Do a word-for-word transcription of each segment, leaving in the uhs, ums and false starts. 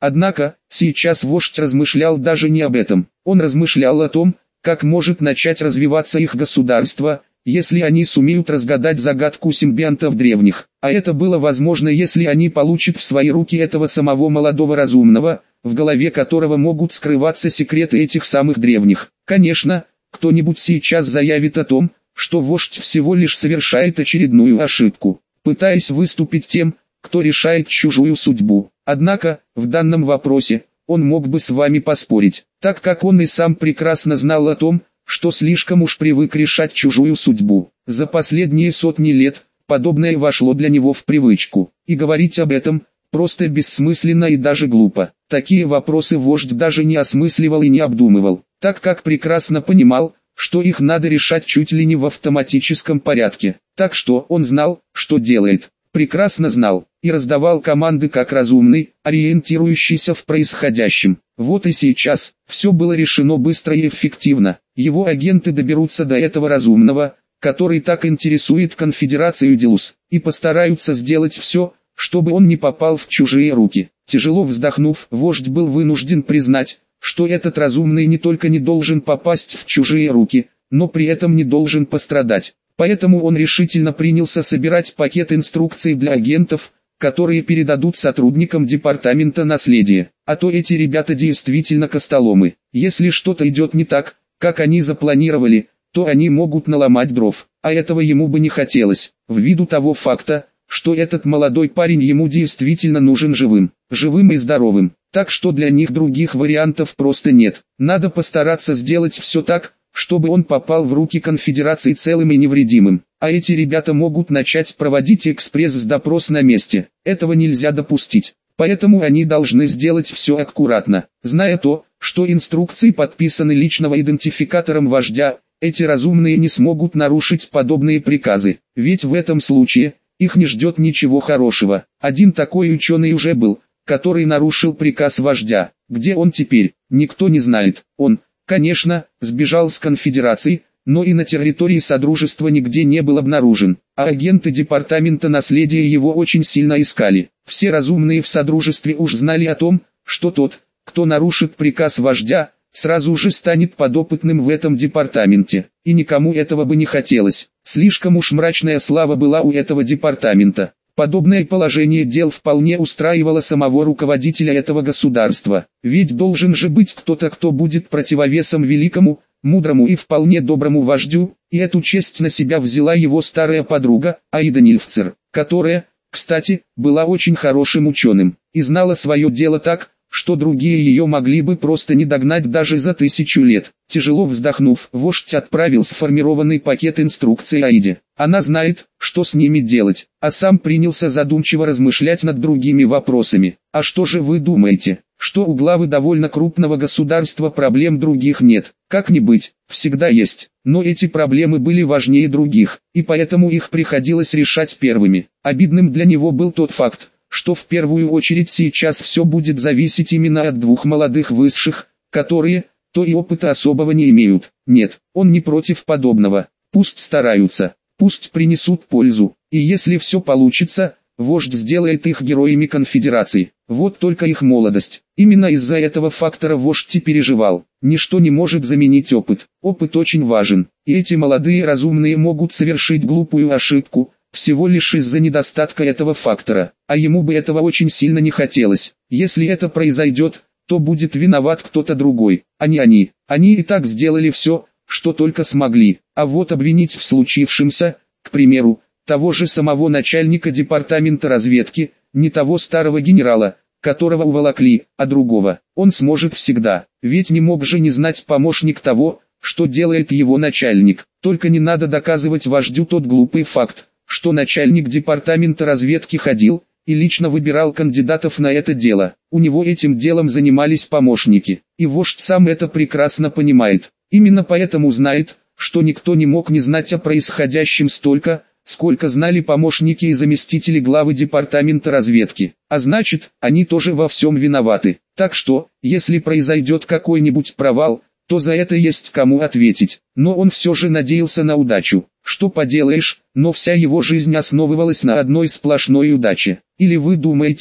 Однако, сейчас вождь размышлял даже не об этом. Он размышлял о том, как может начать развиваться их государство, если они сумеют разгадать загадку симбионтов древних. А это было возможно, если они получат в свои руки этого самого молодого разумного, в голове которого могут скрываться секреты этих самых древних. Конечно, кто-нибудь сейчас заявит о том, что вождь всего лишь совершает очередную ошибку, пытаясь выступить тем, кто решает чужую судьбу. Однако, в данном вопросе, он мог бы с вами поспорить, так как он и сам прекрасно знал о том, что слишком уж привык решать чужую судьбу. За последние сотни лет, подобное вошло для него в привычку, и говорить об этом просто бессмысленно и даже глупо. Такие вопросы вождь даже не осмысливал и не обдумывал, так как прекрасно понимал, что их надо решать чуть ли не в автоматическом порядке. Так что он знал, что делает, прекрасно знал, и раздавал команды как разумный, ориентирующийся в происходящем. Вот и сейчас, все было решено быстро и эффективно. Его агенты доберутся до этого разумного, который так интересует конфедерацию Делус, и постараются сделать все, чтобы он не попал в чужие руки. Тяжело вздохнув, вождь был вынужден признать, что этот разумный не только не должен попасть в чужие руки, но при этом не должен пострадать. Поэтому он решительно принялся собирать пакет инструкций для агентов, которые передадут сотрудникам департамента наследия. А то эти ребята действительно костоломы. Если что-то идет не так, как они запланировали, то они могут наломать дров, а этого ему бы не хотелось, ввиду того факта, что этот молодой парень ему действительно нужен живым, живым и здоровым, так что для них других вариантов просто нет. Надо постараться сделать все так, чтобы он попал в руки конфедерации целым и невредимым, а эти ребята могут начать проводить экспресс-допрос на месте. Этого нельзя допустить, поэтому они должны сделать все аккуратно. Зная то, что инструкции подписаны личного идентификатором вождя, эти разумные не смогут нарушить подобные приказы, ведь в этом случае их не ждет ничего хорошего. Один такой ученый уже был, который нарушил приказ вождя. Где он теперь, никто не знает. Он, конечно, сбежал с конфедерации, но и на территории Содружества нигде не был обнаружен, а агенты департамента наследия его очень сильно искали. Все разумные в Содружестве уж знали о том, что тот, кто нарушит приказ вождя, сразу же станет подопытным в этом департаменте, и никому этого бы не хотелось. Слишком уж мрачная слава была у этого департамента. Подобное положение дел вполне устраивало самого руководителя этого государства, ведь должен же быть кто-то, кто будет противовесом великому, мудрому и вполне доброму вождю, и эту честь на себя взяла его старая подруга, Аида Нильфцер, которая, кстати, была очень хорошим ученым, и знала свое дело так, что другие ее могли бы просто не догнать даже за тысячу лет. Тяжело вздохнув, вождь отправил сформированный пакет инструкций Аиде. Она знает, что с ними делать, а сам принялся задумчиво размышлять над другими вопросами. А что же вы думаете, что у главы довольно крупного государства проблем других нет? Как ни быть, всегда есть, но эти проблемы были важнее других, и поэтому их приходилось решать первыми. Обидным для него был тот факт, что в первую очередь сейчас все будет зависеть именно от двух молодых высших, которые, то и опыта особого не имеют. Нет, он не против подобного, пусть стараются, пусть принесут пользу, и если все получится, вождь сделает их героями конфедерации. Вот только их молодость. Именно из-за этого фактора вождь и переживал. Ничто не может заменить опыт. Опыт очень важен, и эти молодые разумные могут совершить глупую ошибку, всего лишь из-за недостатка этого фактора, а ему бы этого очень сильно не хотелось. Если это произойдет, то будет виноват кто-то другой, а не они. Они и так сделали все, что только смогли, а вот обвинить в случившемся, к примеру, того же самого начальника департамента разведки, не того старого генерала, которого уволокли, а другого, он сможет всегда, ведь не мог же не знать помощник того, что делает его начальник. Только не надо доказывать вождю тот глупый факт, что начальник департамента разведки ходил и лично выбирал кандидатов на это дело. У него этим делом занимались помощники, и вождь сам это прекрасно понимает. Именно поэтому знает, что никто не мог не знать о происходящем столько, сколько знали помощники и заместители главы департамента разведки. А значит, они тоже во всем виноваты. Так что, если произойдет какой-нибудь провал, то за это есть кому ответить. Но он все же надеялся на удачу. Что поделаешь, но вся его жизнь основывалась на одной сплошной удаче. Или вы думаете,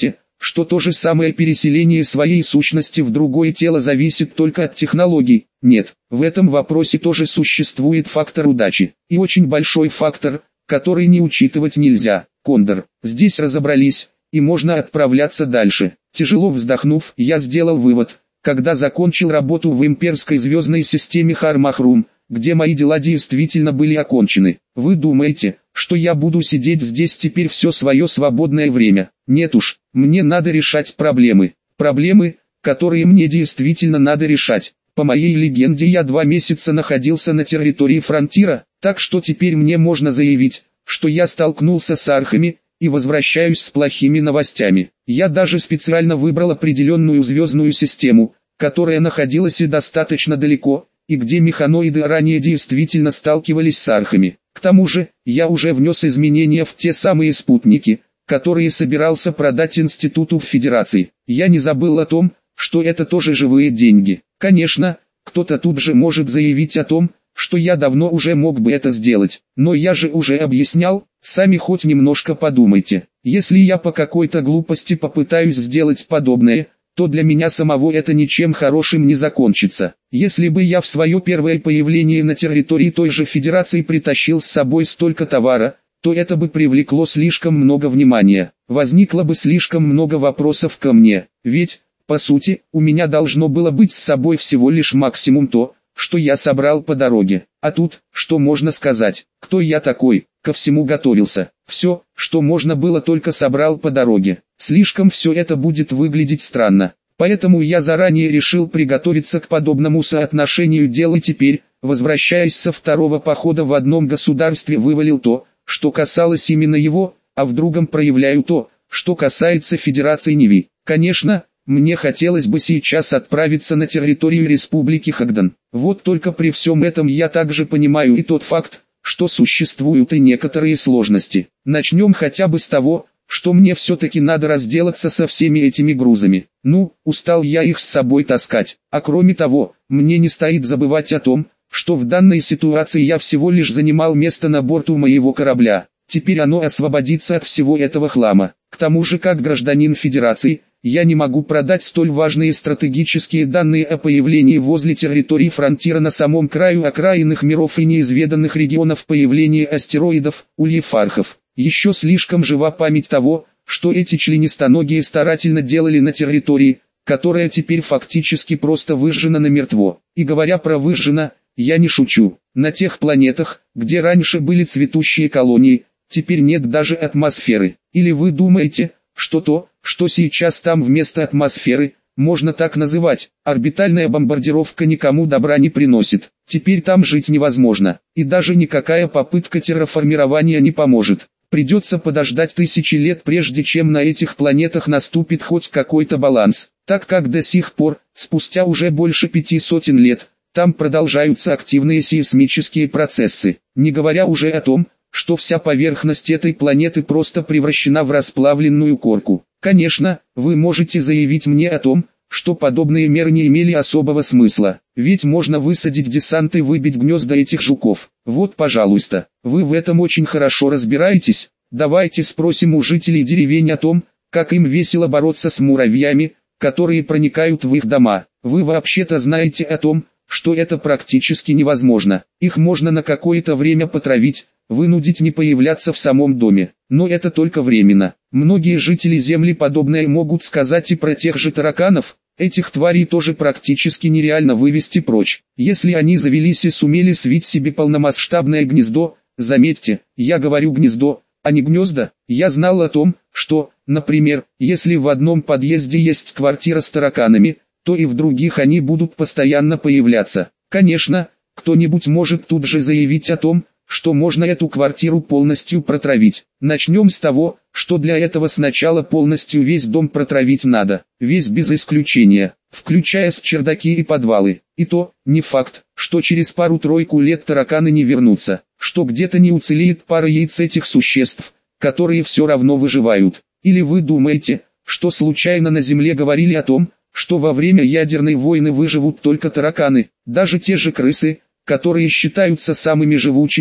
что то же самое переселение своей сущности в другое тело зависит только от технологий. Нет, в этом вопросе тоже существует фактор удачи. И очень большой фактор, который не учитывать нельзя. Кондор, здесь разобрались, и можно отправляться дальше. Тяжело вздохнув, я сделал вывод, когда закончил работу в имперской звездной системе Хармахрум, где мои дела действительно были окончены. Вы думаете, что я буду сидеть здесь теперь все свое свободное время? Нет уж, мне надо решать проблемы. Проблемы, которые мне действительно надо решать. По моей легенде, я два месяца находился на территории фронтира, так что теперь мне можно заявить, что я столкнулся с архами и возвращаюсь с плохими новостями. Я даже специально выбрал определенную звездную систему, которая находилась и достаточно далеко, и где механоиды ранее действительно сталкивались с архами. К тому же, я уже внес изменения в те самые спутники, которые собирался продать Институту в Федерации. Я не забыл о том, что это тоже живые деньги. Конечно, кто-то тут же может заявить о том, что я давно уже мог бы это сделать. Но я же уже объяснял, сами хоть немножко подумайте. Если я по какой-то глупости попытаюсь сделать подобное, то для меня самого это ничем хорошим не закончится. Если бы я в свое первое появление на территории той же Федерации притащил с собой столько товара, то это бы привлекло слишком много внимания. Возникло бы слишком много вопросов ко мне. Ведь, по сути, у меня должно было быть с собой всего лишь максимум то, что я собрал по дороге. А тут, что можно сказать, кто я такой, ко всему готовился. Все, что можно было, только собрал по дороге. Слишком все это будет выглядеть странно. Поэтому я заранее решил приготовиться к подобному соотношению дел и теперь, возвращаясь со второго похода в одном государстве, вывалил то, что касалось именно его, а в другом проявляю то, что касается Федерации Неви. Конечно, мне хотелось бы сейчас отправиться на территорию Республики Хагдан. Вот только при всем этом я также понимаю и тот факт, что существуют и некоторые сложности. Начнем хотя бы с того, что мне все-таки надо разделаться со всеми этими грузами. Ну, устал я их с собой таскать. А кроме того, мне не стоит забывать о том, что в данной ситуации я всего лишь занимал место на борту моего корабля. Теперь оно освободится от всего этого хлама. К тому же, как гражданин Федерации, я не могу продать столь важные стратегические данные о появлении возле территории фронтира на самом краю окраинных миров и неизведанных регионов появления астероидов, ульефархов. Еще слишком жива память того, что эти членистоногие старательно делали на территории, которая теперь фактически просто выжжена намертво. И говоря про выжжена, я не шучу. На тех планетах, где раньше были цветущие колонии, теперь нет даже атмосферы. Или вы думаете, что то, что сейчас там вместо атмосферы, можно так называть? Орбитальная бомбардировка никому добра не приносит. Теперь там жить невозможно, и даже никакая попытка терраформирования не поможет. Придется подождать тысячи лет, прежде чем на этих планетах наступит хоть какой-то баланс, так как до сих пор, спустя уже больше пяти сотен лет, там продолжаются активные сейсмические процессы, не говоря уже о том, что вся поверхность этой планеты просто превращена в расплавленную корку. Конечно, вы можете заявить мне о том, что подобные меры не имели особого смысла, ведь можно высадить десант и выбить гнезда этих жуков. Вот, пожалуйста, вы в этом очень хорошо разбираетесь. Давайте спросим у жителей деревень о том, как им весело бороться с муравьями, которые проникают в их дома. Вы вообще-то знаете о том, что это практически невозможно. Их можно на какое-то время потравить, вынудить не появляться в самом доме. Но это только временно. Многие жители Земли подобное могут сказать и про тех же тараканов. Этих тварей тоже практически нереально вывести прочь. Если они завелись и сумели свить себе полномасштабное гнездо, заметьте, я говорю гнездо, а не гнезда. Я знал о том, что, например, если в одном подъезде есть квартира с тараканами, то и в других они будут постоянно появляться. Конечно, кто-нибудь может тут же заявить о том, что можно эту квартиру полностью протравить. Начнем с того, что для этого сначала полностью весь дом протравить надо, весь без исключения, включая с чердаки и подвалы. И то, не факт, что через пару-тройку лет тараканы не вернутся, что где-то не уцелеет пара яиц этих существ, которые все равно выживают. Или вы думаете, что случайно на Земле говорили о том, что во время ядерной войны выживут только тараканы? Даже те же крысы, которые считаются самыми живучими,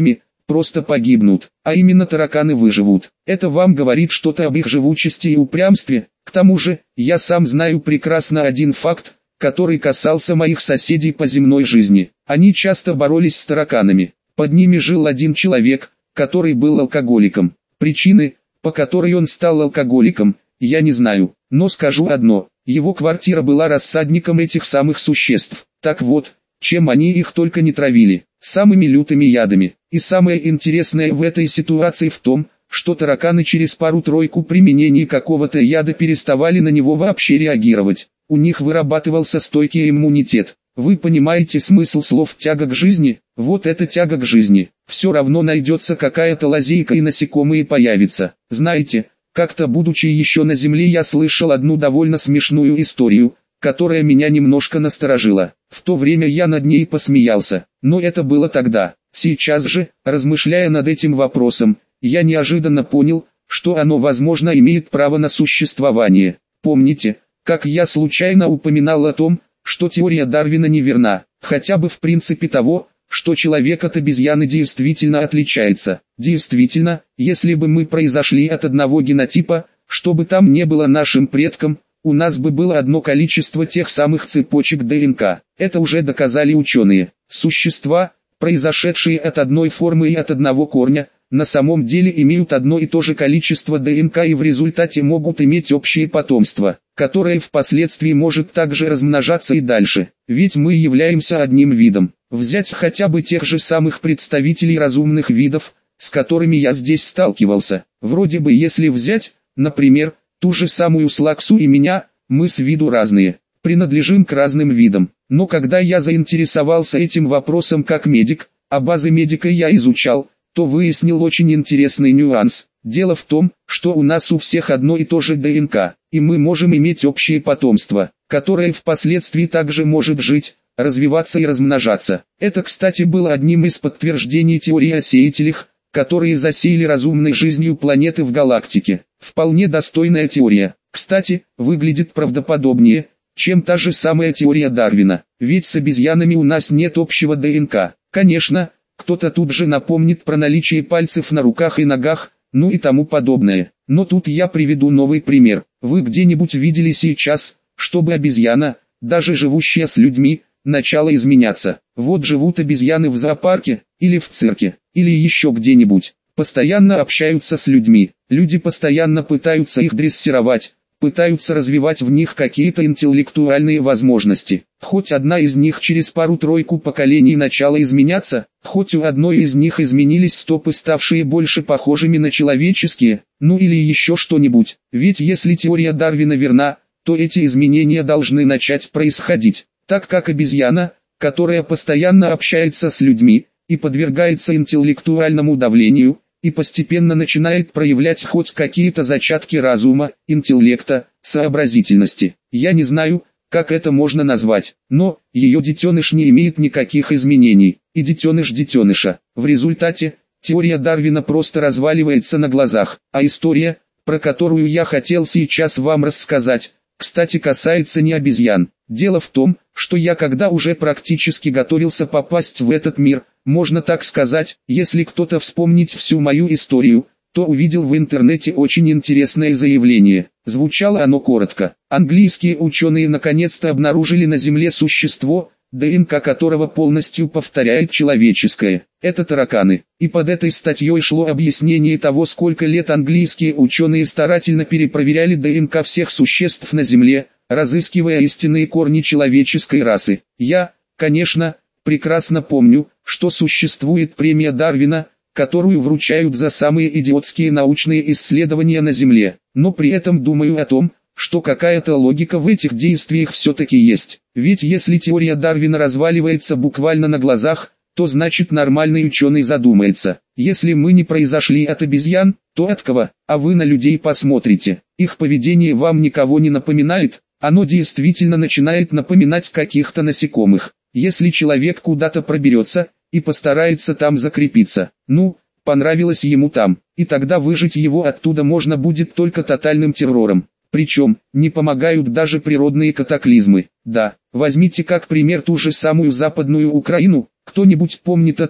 просто погибнут, а именно тараканы выживут. Это вам говорит что-то об их живучести и упрямстве. К тому же, я сам знаю прекрасно один факт, который касался моих соседей по земной жизни. Они часто боролись с тараканами. Под ними жил один человек, который был алкоголиком. Причины, по которой он стал алкоголиком, я не знаю, но скажу одно: его квартира была рассадником этих самых существ. Так вот, чем они их только не травили, самыми лютыми ядами. И самое интересное в этой ситуации в том, что тараканы через пару-тройку применений какого-то яда переставали на него вообще реагировать. У них вырабатывался стойкий иммунитет. Вы понимаете смысл слов «тяга к жизни»? Вот эта тяга к жизни. Все равно найдется какая-то лазейка и насекомые появятся. Знаете, как-то будучи еще на земле, я слышал одну довольно смешную историю, которая меня немножко насторожила. В то время я над ней посмеялся, но это было тогда. Сейчас же, размышляя над этим вопросом, я неожиданно понял, что оно возможно имеет право на существование. Помните, как я случайно упоминал о том, что теория Дарвина неверна, хотя бы в принципе того, что человек от обезьяны действительно отличается. Действительно, если бы мы произошли от одного генотипа, что бы там не было нашим предком, у нас бы было одно количество тех самых цепочек ДНК. Это уже доказали ученые. Существа, произошедшие от одной формы и от одного корня, на самом деле имеют одно и то же количество ДНК и в результате могут иметь общее потомство, которое впоследствии может также размножаться и дальше. Ведь мы являемся одним видом. Взять хотя бы тех же самых представителей разумных видов, с которыми я здесь сталкивался. Вроде бы если взять, например, ту же самую Слаксу и меня, мы с виду разные, принадлежим к разным видам. Но когда я заинтересовался этим вопросом как медик, а базы медика я изучал, то выяснил очень интересный нюанс. Дело в том, что у нас у всех одно и то же ДНК, и мы можем иметь общее потомство, которое впоследствии также может жить, развиваться и размножаться. Это, кстати, было одним из подтверждений теории о сеятелях, которые засеяли разумной жизнью планеты в галактике. Вполне достойная теория. Кстати, выглядит правдоподобнее, чем та же самая теория Дарвина. Ведь с обезьянами у нас нет общего ДНК. Конечно, кто-то тут же напомнит про наличие пальцев на руках и ногах, ну и тому подобное. Но тут я приведу новый пример. Вы где-нибудь видели сейчас, чтобы обезьяна, даже живущая с людьми, начала изменяться? Вот живут обезьяны в зоопарке, или в цирке, или еще где-нибудь. Постоянно общаются с людьми. Люди постоянно пытаются их дрессировать, пытаются развивать в них какие-то интеллектуальные возможности. Хоть одна из них через пару-тройку поколений начала изменяться, хоть у одной из них изменились стопы, ставшие больше похожими на человеческие, ну или еще что-нибудь. Ведь если теория Дарвина верна, то эти изменения должны начать происходить, так как обезьяна, которая постоянно общается с людьми и подвергается интеллектуальному давлению, и постепенно начинает проявлять хоть какие-то зачатки разума, интеллекта, сообразительности. Я не знаю, как это можно назвать, но ее детеныш не имеет никаких изменений, и детеныш детеныша. В результате, теория Дарвина просто разваливается на глазах, а история, про которую я хотел сейчас вам рассказать, кстати, касается не обезьян. Дело в том, что я когда уже практически готовился попасть в этот мир, можно так сказать, если кто-то вспомнить всю мою историю, то увидел в интернете очень интересное заявление. Звучало оно коротко. Английские ученые наконец-то обнаружили на Земле существо, ДНК которого полностью повторяет человеческое. Это тараканы. И под этой статьей шло объяснение того, сколько лет английские ученые старательно перепроверяли ДНК всех существ на Земле, разыскивая истинные корни человеческой расы. Я, конечно, прекрасно помню, что существует премия Дарвина, которую вручают за самые идиотские научные исследования на Земле. Но при этом думаю о том, что какая-то логика в этих действиях все-таки есть. Ведь если теория Дарвина разваливается буквально на глазах, то значит нормальный ученый задумается. Если мы не произошли от обезьян, то от кого? А вы на людей посмотрите. Их поведение вам никого не напоминает? Оно действительно начинает напоминать каких-то насекомых. Если человек куда-то проберется и постарается там закрепиться, ну, понравилось ему там, и тогда выжить его оттуда можно будет только тотальным террором. Причем, не помогают даже природные катаклизмы. Да, возьмите как пример ту же самую Западную Украину. Кто-нибудь помнит о том,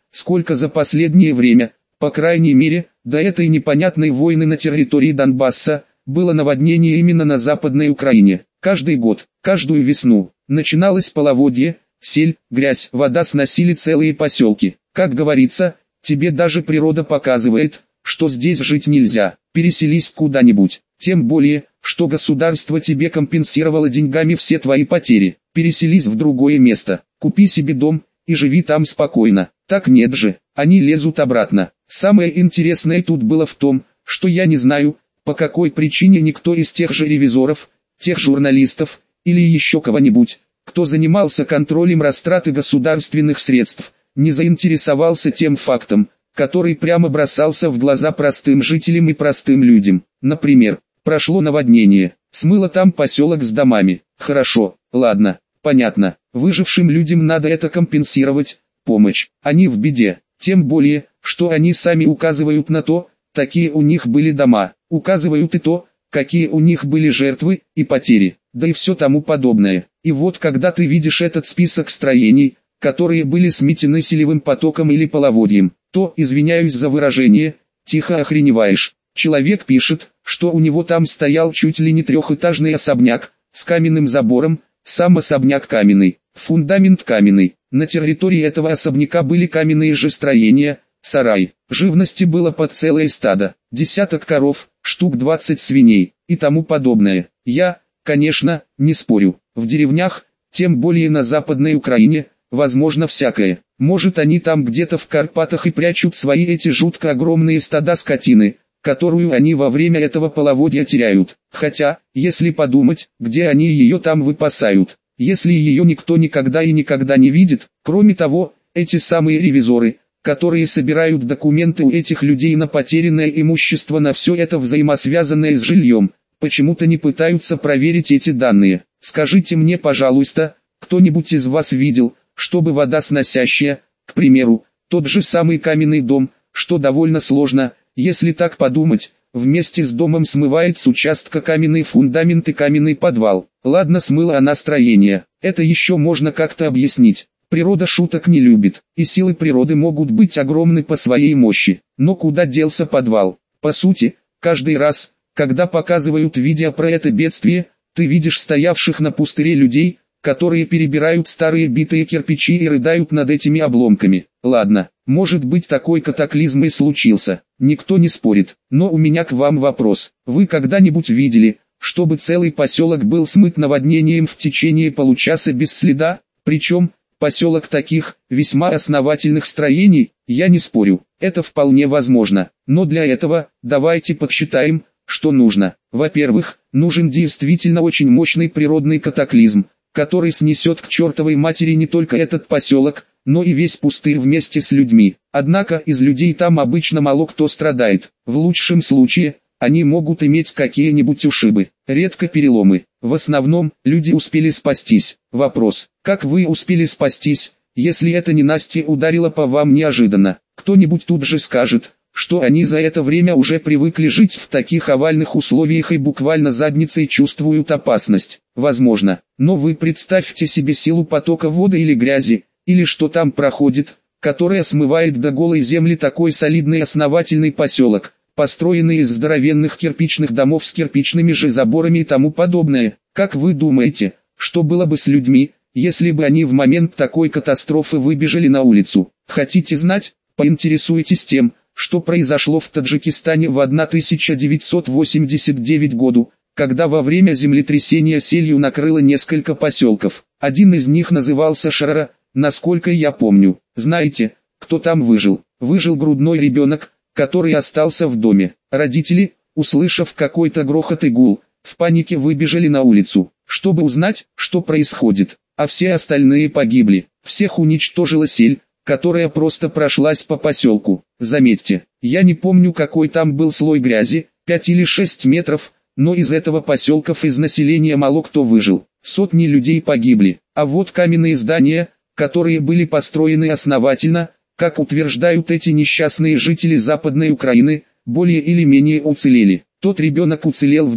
сколько за последнее время, по крайней мере, до этой непонятной войны на территории Донбасса, было наводнение именно на Западной Украине. Каждый год, каждую весну, начиналось половодье, сель, грязь, вода сносили целые поселки. Как говорится, тебе даже природа показывает, что здесь жить нельзя, переселись куда-нибудь. Тем более, что государство тебе компенсировало деньгами все твои потери. Переселись в другое место, купи себе дом и живи там спокойно. Так нет же, они лезут обратно. Самое интересное тут было в том, что я не знаю, по какой причине никто из тех же ревизоров, тех журналистов, или еще кого-нибудь, кто занимался контролем растраты государственных средств, не заинтересовался тем фактом, который прямо бросался в глаза простым жителям и простым людям. Например, прошло наводнение, смыло там поселок с домами. Хорошо, ладно, понятно, выжившим людям надо это компенсировать, помощь, они в беде, тем более, что они сами указывают на то, какие у них были дома, указывают и то, какие у них были жертвы и потери, да и все тому подобное. И вот когда ты видишь этот список строений, которые были сметены селевым потоком или половодьем, то, извиняюсь за выражение, тихо охреневаешь. Человек пишет, что у него там стоял чуть ли не трехэтажный особняк, с каменным забором, сам особняк каменный, фундамент каменный, на территории этого особняка были каменные же строения, сарай, живности было под целое стадо, десяток коров, штук двадцать свиней, и тому подобное. Я, конечно, не спорю, в деревнях, тем более на Западной Украине, возможно всякое. Может они там где-то в Карпатах и прячут свои эти жутко огромные стада скотины, которую они во время этого половодья теряют. Хотя, если подумать, где они ее там выпасают, если ее никто никогда и никогда не видит. Кроме того, эти самые ревизоры, которые собирают документы у этих людей на потерянное имущество, на все это взаимосвязанное с жильем, почему-то не пытаются проверить эти данные. Скажите мне, пожалуйста, кто-нибудь из вас видел, чтобы вода сносящая, к примеру, тот же самый каменный дом, что довольно сложно, если так подумать, вместе с домом смывает с участка каменный фундамент и каменный подвал. Ладно, смыла она строение, это еще можно как-то объяснить. Природа шуток не любит, и силы природы могут быть огромны по своей мощи. Но куда делся подвал? По сути, каждый раз, когда показывают видео про это бедствие, ты видишь стоявших на пустыре людей, которые перебирают старые битые кирпичи и рыдают над этими обломками. Ладно, может быть такой катаклизм и случился, никто не спорит, но у меня к вам вопрос. Вы когда-нибудь видели, чтобы целый поселок был смыт наводнением в течение получаса без следа? Причем, поселок таких, весьма основательных строений, я не спорю, это вполне возможно, но для этого, давайте подсчитаем, что нужно. Во-первых, нужен действительно очень мощный природный катаклизм, который снесет к чертовой матери не только этот поселок, но и весь пустырь вместе с людьми. Однако из людей там обычно мало кто страдает. В лучшем случае, они могут иметь какие-нибудь ушибы, редко переломы. В основном, люди успели спастись. Вопрос, как вы успели спастись, если это ненастье ударило по вам неожиданно? Кто-нибудь тут же скажет, что они за это время уже привыкли жить в таких овальных условиях и буквально задницей чувствуют опасность. Возможно, но вы представьте себе силу потока воды или грязи, или что там проходит, которая смывает до голой земли такой солидный основательный поселок, построенный из здоровенных кирпичных домов с кирпичными же заборами и тому подобное. Как вы думаете, что было бы с людьми, если бы они в момент такой катастрофы выбежали на улицу? Хотите знать? Поинтересуйтесь тем, что произошло в Таджикистане в тысяча девятьсот восемьдесят девятом году, когда во время землетрясения селью накрыло несколько поселков. Один из них назывался Шарара, насколько я помню. Знаете, кто там выжил? Выжил грудной ребенок, который остался в доме. Родители, услышав какой-то грохот и гул, в панике выбежали на улицу, чтобы узнать, что происходит, а все остальные погибли. Всех уничтожила сель, которая просто прошлась по поселку. Заметьте, я не помню какой там был слой грязи, пять или шесть метров, но из этого поселков из населения мало кто выжил. Сотни людей погибли, а вот каменные здания, которые были построены основательно, как утверждают эти несчастные жители Западной Украины, более или менее уцелели. Тот ребенок уцелел в доме,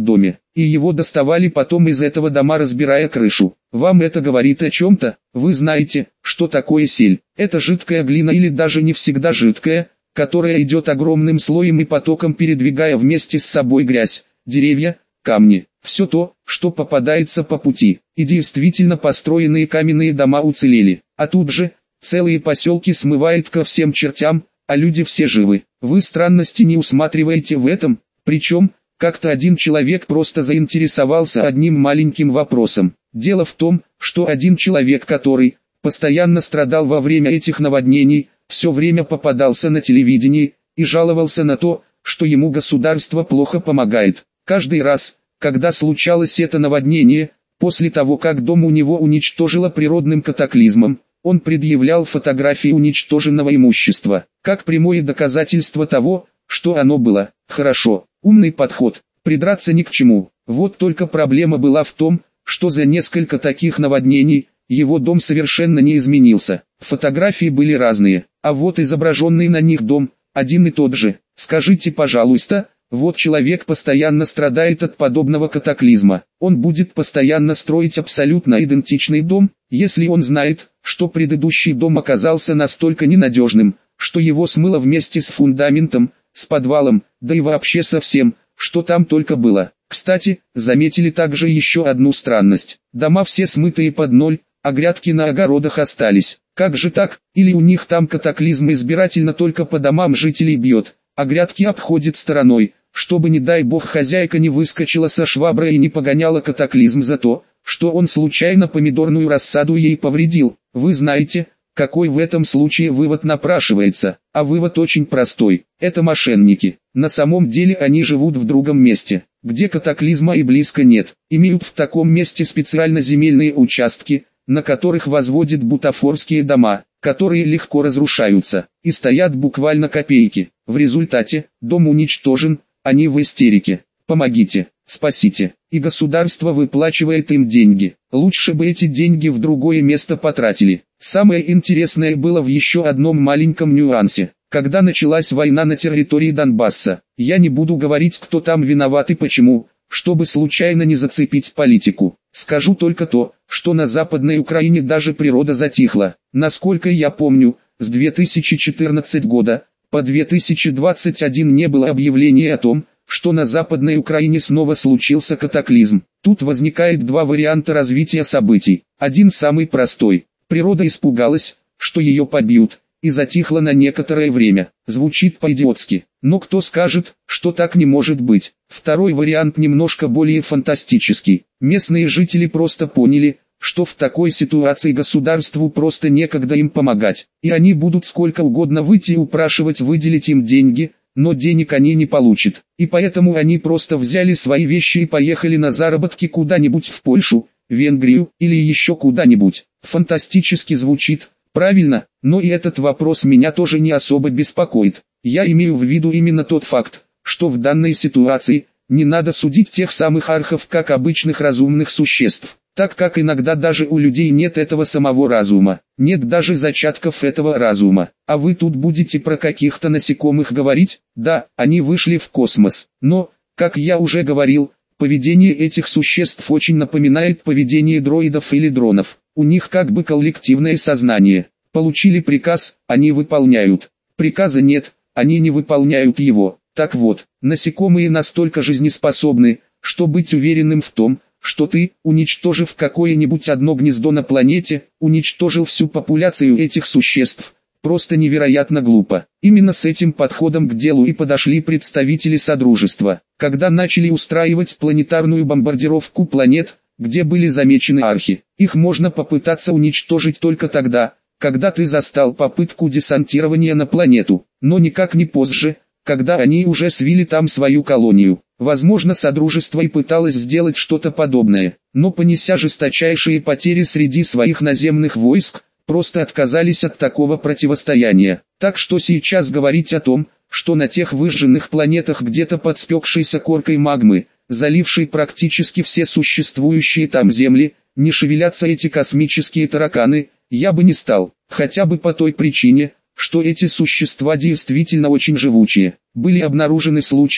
и его доставали потом из этого дома, разбирая крышу. Вам это говорит о чем-то? Вы знаете, что такое сель? Это жидкая глина или даже не всегда жидкая, которая идет огромным слоем и потоком, передвигая вместе с собой грязь, деревья, камни, все то, что попадается по пути. И действительно построенные каменные дома уцелели, а тут же целые поселки смывает ко всем чертям, а люди все живы. Вы странности не усматриваете в этом? Причем, как-то один человек просто заинтересовался одним маленьким вопросом. Дело в том, что один человек, который постоянно страдал во время этих наводнений, все время попадался на телевидении и жаловался на то, что ему государство плохо помогает. Каждый раз, когда случалось это наводнение, после того как дом у него уничтожило природным катаклизмом, он предъявлял фотографии уничтоженного имущества, как прямое доказательство того, что оно было. Хорошо, умный подход, придраться ни к чему. Вот только проблема была в том, что за несколько таких наводнений, его дом совершенно не изменился. Фотографии были разные, а вот изображенный на них дом, один и тот же. Скажите, пожалуйста, вот человек постоянно страдает от подобного катаклизма. Он будет постоянно строить абсолютно идентичный дом, если он знает, что предыдущий дом оказался настолько ненадежным, что его смыло вместе с фундаментом, с подвалом, да и вообще со всем, что там только было. Кстати, заметили также еще одну странность. Дома все смытые под ноль, а грядки на огородах остались. Как же так? Или у них там катаклизм избирательно только по домам жителей бьет, а грядки обходит стороной, чтобы, не дай бог, хозяйка не выскочила со шваброй и не погоняла катаклизм за то, что он случайно помидорную рассаду ей повредил. Вы знаете, какой в этом случае вывод напрашивается, а вывод очень простой. Это мошенники. На самом деле они живут в другом месте, где катаклизма и близко нет. Имеют в таком месте специально земельные участки, на которых возводят бутафорские дома, которые легко разрушаются, и стоят буквально копейки. В результате, дом уничтожен, они в истерике. Помогите, спасите, и государство выплачивает им деньги. Лучше бы эти деньги в другое место потратили. Самое интересное было в еще одном маленьком нюансе. Когда началась война на территории Донбасса, я не буду говорить, кто там виноват и почему, чтобы случайно не зацепить политику. Скажу только то, что на Западной Украине даже природа затихла. Насколько я помню, с две тысячи четырнадцатого года по две тысячи двадцать один не было объявления о том, что на Западной Украине снова случился катаклизм. Тут возникает два варианта развития событий. Один самый простой. Природа испугалась, что ее побьют, и затихла на некоторое время. Звучит по-идиотски, но кто скажет, что так не может быть. Второй вариант немножко более фантастический. Местные жители просто поняли, что в такой ситуации государству просто некогда им помогать, и они будут сколько угодно выйти и упрашивать выделить им деньги, но денег они не получат. И поэтому они просто взяли свои вещи и поехали на заработки куда-нибудь в Польшу, Венгрию или еще куда-нибудь. Фантастически звучит, правильно, но и этот вопрос меня тоже не особо беспокоит. Я имею в виду именно тот факт, что в данной ситуации не надо судить тех самых архов как обычных разумных существ, так как иногда даже у людей нет этого самого разума, нет даже зачатков этого разума. А вы тут будете про каких-то насекомых говорить? Да, они вышли в космос, но, как я уже говорил, поведение этих существ очень напоминает поведение дроидов или дронов. У них как бы коллективное сознание. Получили приказ, они выполняют. Приказа нет, они не выполняют его. Так вот, насекомые настолько жизнеспособны, что быть уверенным в том, что ты, уничтожив какое-нибудь одно гнездо на планете, уничтожил всю популяцию этих существ, просто невероятно глупо. Именно с этим подходом к делу и подошли представители Содружества, когда начали устраивать планетарную бомбардировку планет, где были замечены архи. Их можно попытаться уничтожить только тогда, когда ты застал попытку десантирования на планету, но никак не позже, когда они уже свили там свою колонию. Возможно, Содружество и пыталось сделать что-то подобное, но понеся жесточайшие потери среди своих наземных войск, просто отказались от такого противостояния. Так что сейчас говорить о том, что на тех выжженных планетах где-то под спекшейся коркой магмы, залившей практически все существующие там земли, не шевелятся эти космические тараканы, я бы не стал, хотя бы по той причине, что эти существа действительно очень живучие. Были обнаружены случаи,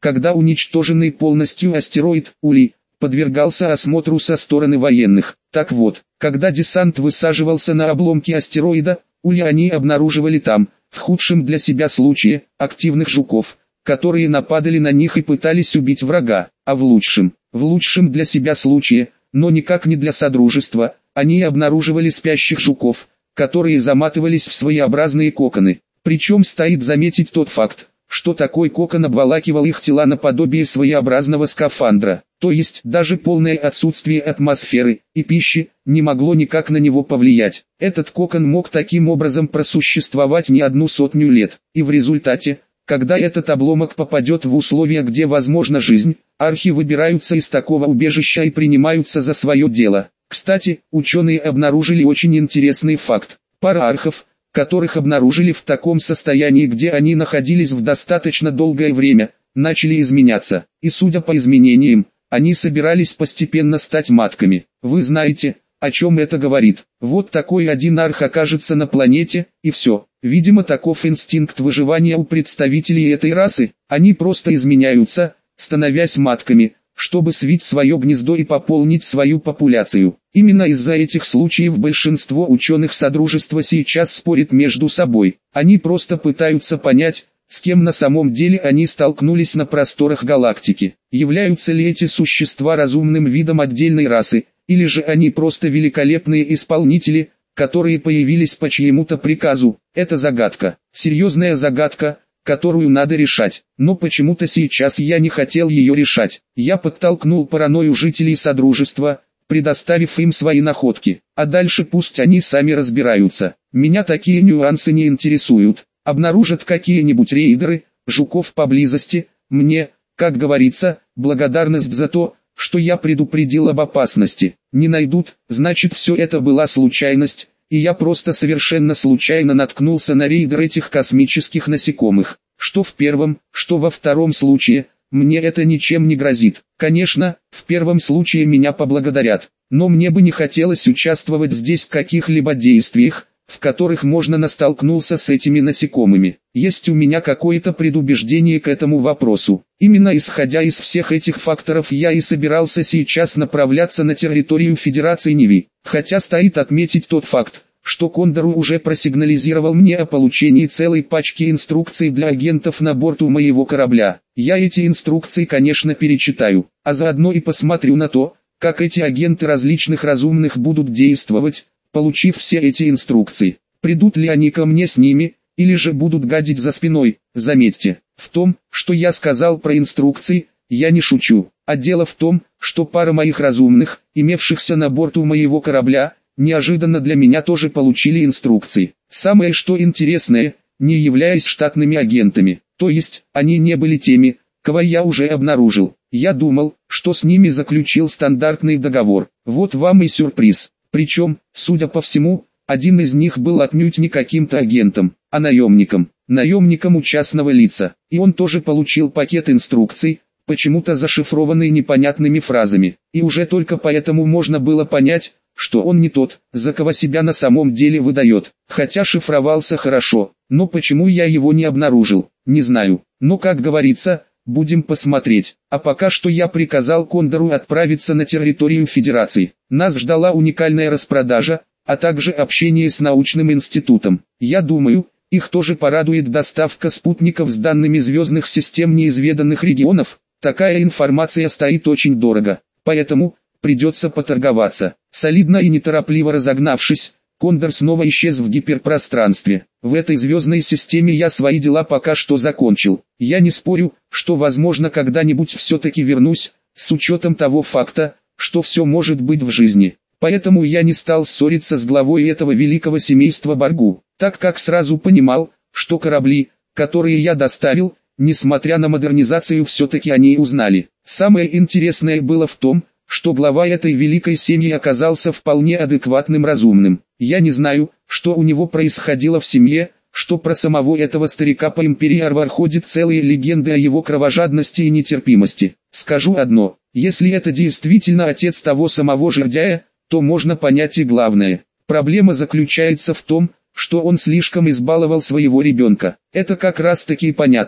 когда уничтоженный полностью астероид Ули подвергался осмотру со стороны военных. Так вот, когда десант высаживался на обломки астероида, Ули они обнаруживали там, в худшем для себя случае, активных жуков, которые нападали на них и пытались убить врага, а в лучшем, в лучшем для себя случае, но никак не для Содружества, они обнаруживали спящих жуков, которые заматывались в своеобразные коконы. Причем стоит заметить тот факт, что такой кокон обволакивал их тела наподобие своеобразного скафандра, то есть даже полное отсутствие атмосферы и пищи не могло никак на него повлиять. Этот кокон мог таким образом просуществовать не одну сотню лет, и в результате, когда этот обломок попадет в условия, где возможна жизнь, архи выбираются из такого убежища и принимаются за свое дело. Кстати, ученые обнаружили очень интересный факт. Пара архов, которых обнаружили в таком состоянии, где они находились в достаточно долгое время, начали изменяться, и судя по изменениям, они собирались постепенно стать матками. Вы знаете, о чем это говорит? Вот такой один арх окажется на планете, и все. Видимо, таков инстинкт выживания у представителей этой расы, они просто изменяются, становясь матками, чтобы свить свое гнездо и пополнить свою популяцию. Именно из-за этих случаев большинство ученых Содружества сейчас спорит между собой. Они просто пытаются понять, с кем на самом деле они столкнулись на просторах галактики. Являются ли эти существа разумным видом отдельной расы, или же они просто великолепные исполнители, которые появились по чьему-то приказу. Это загадка, серьезная загадка, которую надо решать, но почему-то сейчас я не хотел ее решать. Я подтолкнул паранойю жителей Содружества, предоставив им свои находки, а дальше пусть они сами разбираются. Меня такие нюансы не интересуют. Обнаружат какие-нибудь рейдеры, жуков поблизости, мне, как говорится, благодарность за то, что я предупредил об опасности. Не найдут, значит все это была случайность, и я просто совершенно случайно наткнулся на рейдер этих космических насекомых. Что в первом, что во втором случае, мне это ничем не грозит. Конечно, в первом случае меня поблагодарят, но мне бы не хотелось участвовать здесь в каких-либо действиях, в которых можно настолкнулся с этими насекомыми. Есть у меня какое-то предубеждение к этому вопросу. Именно исходя из всех этих факторов я и собирался сейчас направляться на территорию Федерации Ниви. Хотя стоит отметить тот факт, что Кондору уже просигнализировал мне о получении целой пачки инструкций для агентов на борту моего корабля. Я эти инструкции, конечно, перечитаю, а заодно и посмотрю на то, как эти агенты различных разумных будут действовать, получив все эти инструкции. Придут ли они ко мне с ними, или же будут гадить за спиной. Заметьте, в том, что я сказал про инструкции, я не шучу. А дело в том, что пара моих разумных, имевшихся на борту моего корабля, неожиданно для меня тоже получили инструкции. Самое что интересное, не являясь штатными агентами, то есть, они не были теми, кого я уже обнаружил. Я думал, что с ними заключил стандартный договор. Вот вам и сюрприз. Причем, судя по всему, один из них был отнюдь не каким-то агентом, а наемником, наемником у частного лица. И он тоже получил пакет инструкций, почему-то зашифрованный непонятными фразами. И уже только поэтому можно было понять, что он не тот, за кого себя на самом деле выдает. Хотя шифровался хорошо, но почему я его не обнаружил, не знаю. Но как говорится, будем посмотреть. А пока что я приказал Кондору отправиться на территорию Федерации. Нас ждала уникальная распродажа, а также общение с научным институтом. Я думаю, их тоже порадует доставка спутников с данными звездных систем неизведанных регионов. Такая информация стоит очень дорого, поэтому придется поторговаться. Солидно и неторопливо разогнавшись, Кондор снова исчез в гиперпространстве. В этой звездной системе я свои дела пока что закончил. Я не спорю, что возможно когда-нибудь все-таки вернусь, с учетом того факта, что все может быть в жизни. Поэтому я не стал ссориться с главой этого великого семейства Баргу, так как сразу понимал, что корабли, которые я доставил, несмотря на модернизацию, все-таки они узнали. Самое интересное было в том, что глава этой великой семьи оказался вполне адекватным разумным. Я не знаю, что у него происходило в семье, что про самого этого старика по империи Арвар ходят целые легенды о его кровожадности и нетерпимости. Скажу одно, если это действительно отец того самого жердяя, то можно понять и главное. Проблема заключается в том, что он слишком избаловал своего ребенка. Это как раз таки понятно.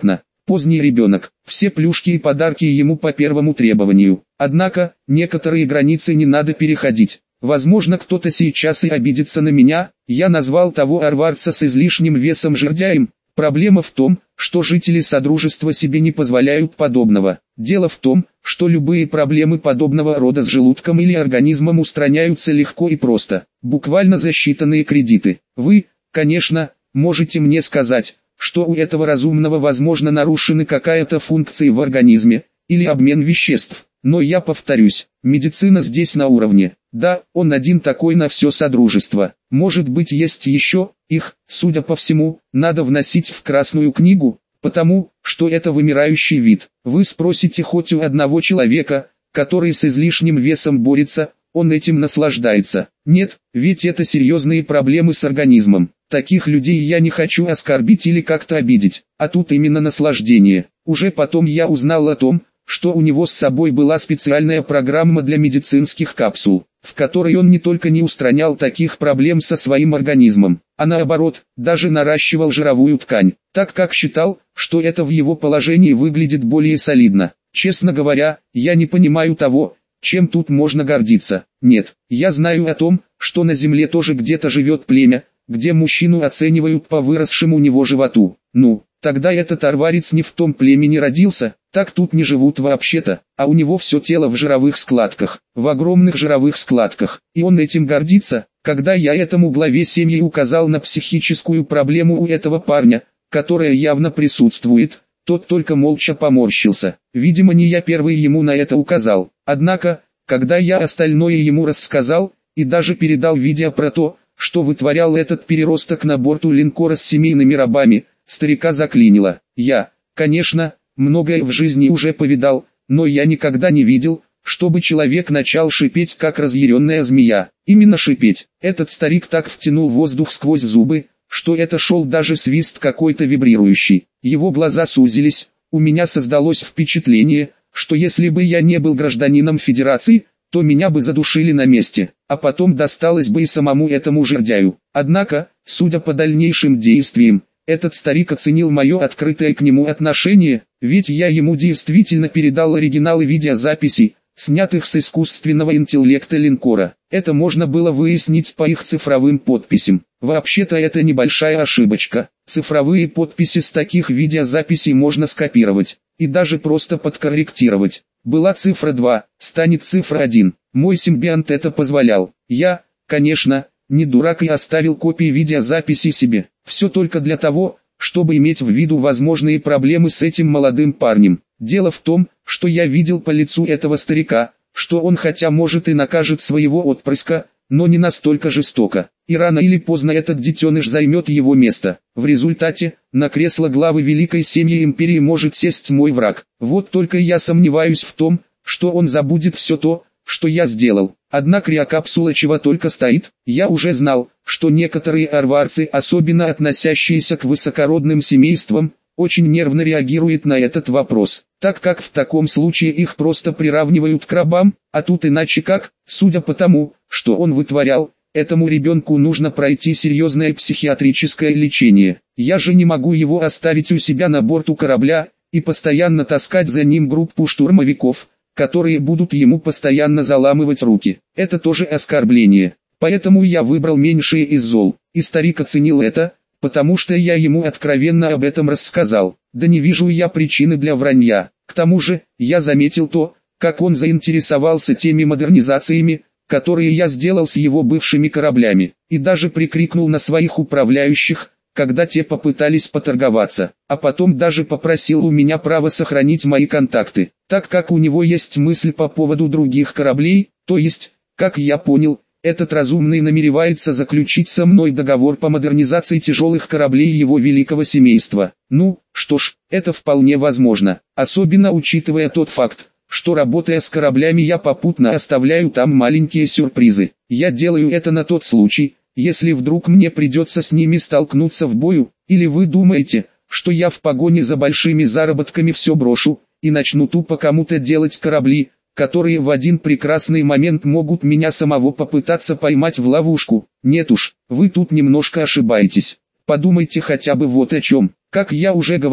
поздний ребенок, все плюшки и подарки ему по первому требованию. Однако, некоторые границы не надо переходить. Возможно, кто-то сейчас и обидится на меня, я назвал того арварца с излишним весом жердяем. Проблема в том, что жители Содружества себе не позволяют подобного. Дело в том, что любые проблемы подобного рода с желудком или организмом устраняются легко и просто, буквально за считанные кредиты. Вы, конечно, можете мне сказать, что у этого разумного возможно нарушена какая-то функция в организме, или обмен веществ. Но я повторюсь, медицина здесь на уровне. Да, он один такой на все Содружество. Может быть, есть еще, их, судя по всему, надо вносить в Красную книгу, потому, что это вымирающий вид. Вы спросите хоть у одного человека, который с излишним весом борется, он этим наслаждается. Нет, ведь это серьезные проблемы с организмом. Таких людей я не хочу оскорбить или как-то обидеть, а тут именно наслаждение. Уже потом я узнал о том, что у него с собой была специальная программа для медицинских капсул, в которой он не только не устранял таких проблем со своим организмом, а наоборот, даже наращивал жировую ткань, так как считал, что это в его положении выглядит более солидно. Честно говоря, я не понимаю того, чем тут можно гордиться. Нет, я знаю о том, что на земле тоже где-то живет племя, где мужчину оценивают по выросшему у него животу. Ну, тогда этот арварец не в том племени родился, так тут не живут вообще-то, а у него все тело в жировых складках, в огромных жировых складках, и он этим гордится. Когда я этому главе семьи указал на психическую проблему у этого парня, которая явно присутствует, тот только молча поморщился. Видимо, не я первый ему на это указал. Однако, когда я остальное ему рассказал, и даже передал видео про то, что вытворял этот переросток на борту линкора с семейными рабами, старика заклинило. Я, конечно, многое в жизни уже повидал, но я никогда не видел, чтобы человек начал шипеть как разъяренная змея. Именно шипеть. Этот старик так втянул воздух сквозь зубы, что это шел даже свист какой-то вибрирующий. Его глаза сузились, у меня создалось впечатление, что если бы я не был гражданином Федерации, то меня бы задушили на месте, а потом досталось бы и самому этому жердяю. Однако, судя по дальнейшим действиям, этот старик оценил мое открытое к нему отношение, ведь я ему действительно передал оригиналы видеозаписей, снятых с искусственного интеллекта линкора. Это можно было выяснить по их цифровым подписям. Вообще-то это небольшая ошибочка. Цифровые подписи с таких видеозаписей можно скопировать, и даже просто подкорректировать. Была цифра два, станет цифра один. Мой симбионт это позволял. Я, конечно, не дурак и оставил копии видеозаписи себе. Все только для того, чтобы иметь в виду возможные проблемы с этим молодым парнем. Дело в том, что я видел по лицу этого старика, что он хотя может и накажет своего отпрыска, но не настолько жестоко. И рано или поздно этот детеныш займет его место. В результате, на кресло главы великой семьи империи может сесть мой враг. Вот только я сомневаюсь в том, что он забудет все то, что я сделал. Одна криокапсула чего только стоит. Я уже знал, что некоторые арварцы, особенно относящиеся к высокородным семействам, очень нервно реагируют на этот вопрос, так как в таком случае их просто приравнивают к рабам, а тут иначе как, судя по тому, что он вытворял, этому ребенку нужно пройти серьезное психиатрическое лечение. Я же не могу его оставить у себя на борту корабля, и постоянно таскать за ним группу штурмовиков, которые будут ему постоянно заламывать руки. Это тоже оскорбление. Поэтому я выбрал меньшее из зол, и старик оценил это, потому что я ему откровенно об этом рассказал. Да не вижу я причины для вранья. К тому же, я заметил то, как он заинтересовался теми модернизациями, которые я сделал с его бывшими кораблями, и даже прикрикнул на своих управляющих, когда те попытались поторговаться, а потом даже попросил у меня право сохранить мои контакты, так как у него есть мысль по поводу других кораблей, то есть, как я понял, этот разумный намеревается заключить со мной договор по модернизации тяжелых кораблей его великого семейства. Ну, что ж, это вполне возможно, особенно учитывая тот факт, что работая с кораблями я попутно оставляю там маленькие сюрпризы. Я делаю это на тот случай, если вдруг мне придется с ними столкнуться в бою, или вы думаете, что я в погоне за большими заработками все брошу, и начну тупо кому-то делать корабли, которые в один прекрасный момент могут меня самого попытаться поймать в ловушку. Нет уж, вы тут немножко ошибаетесь. Подумайте хотя бы вот о чем. Как я уже говорил,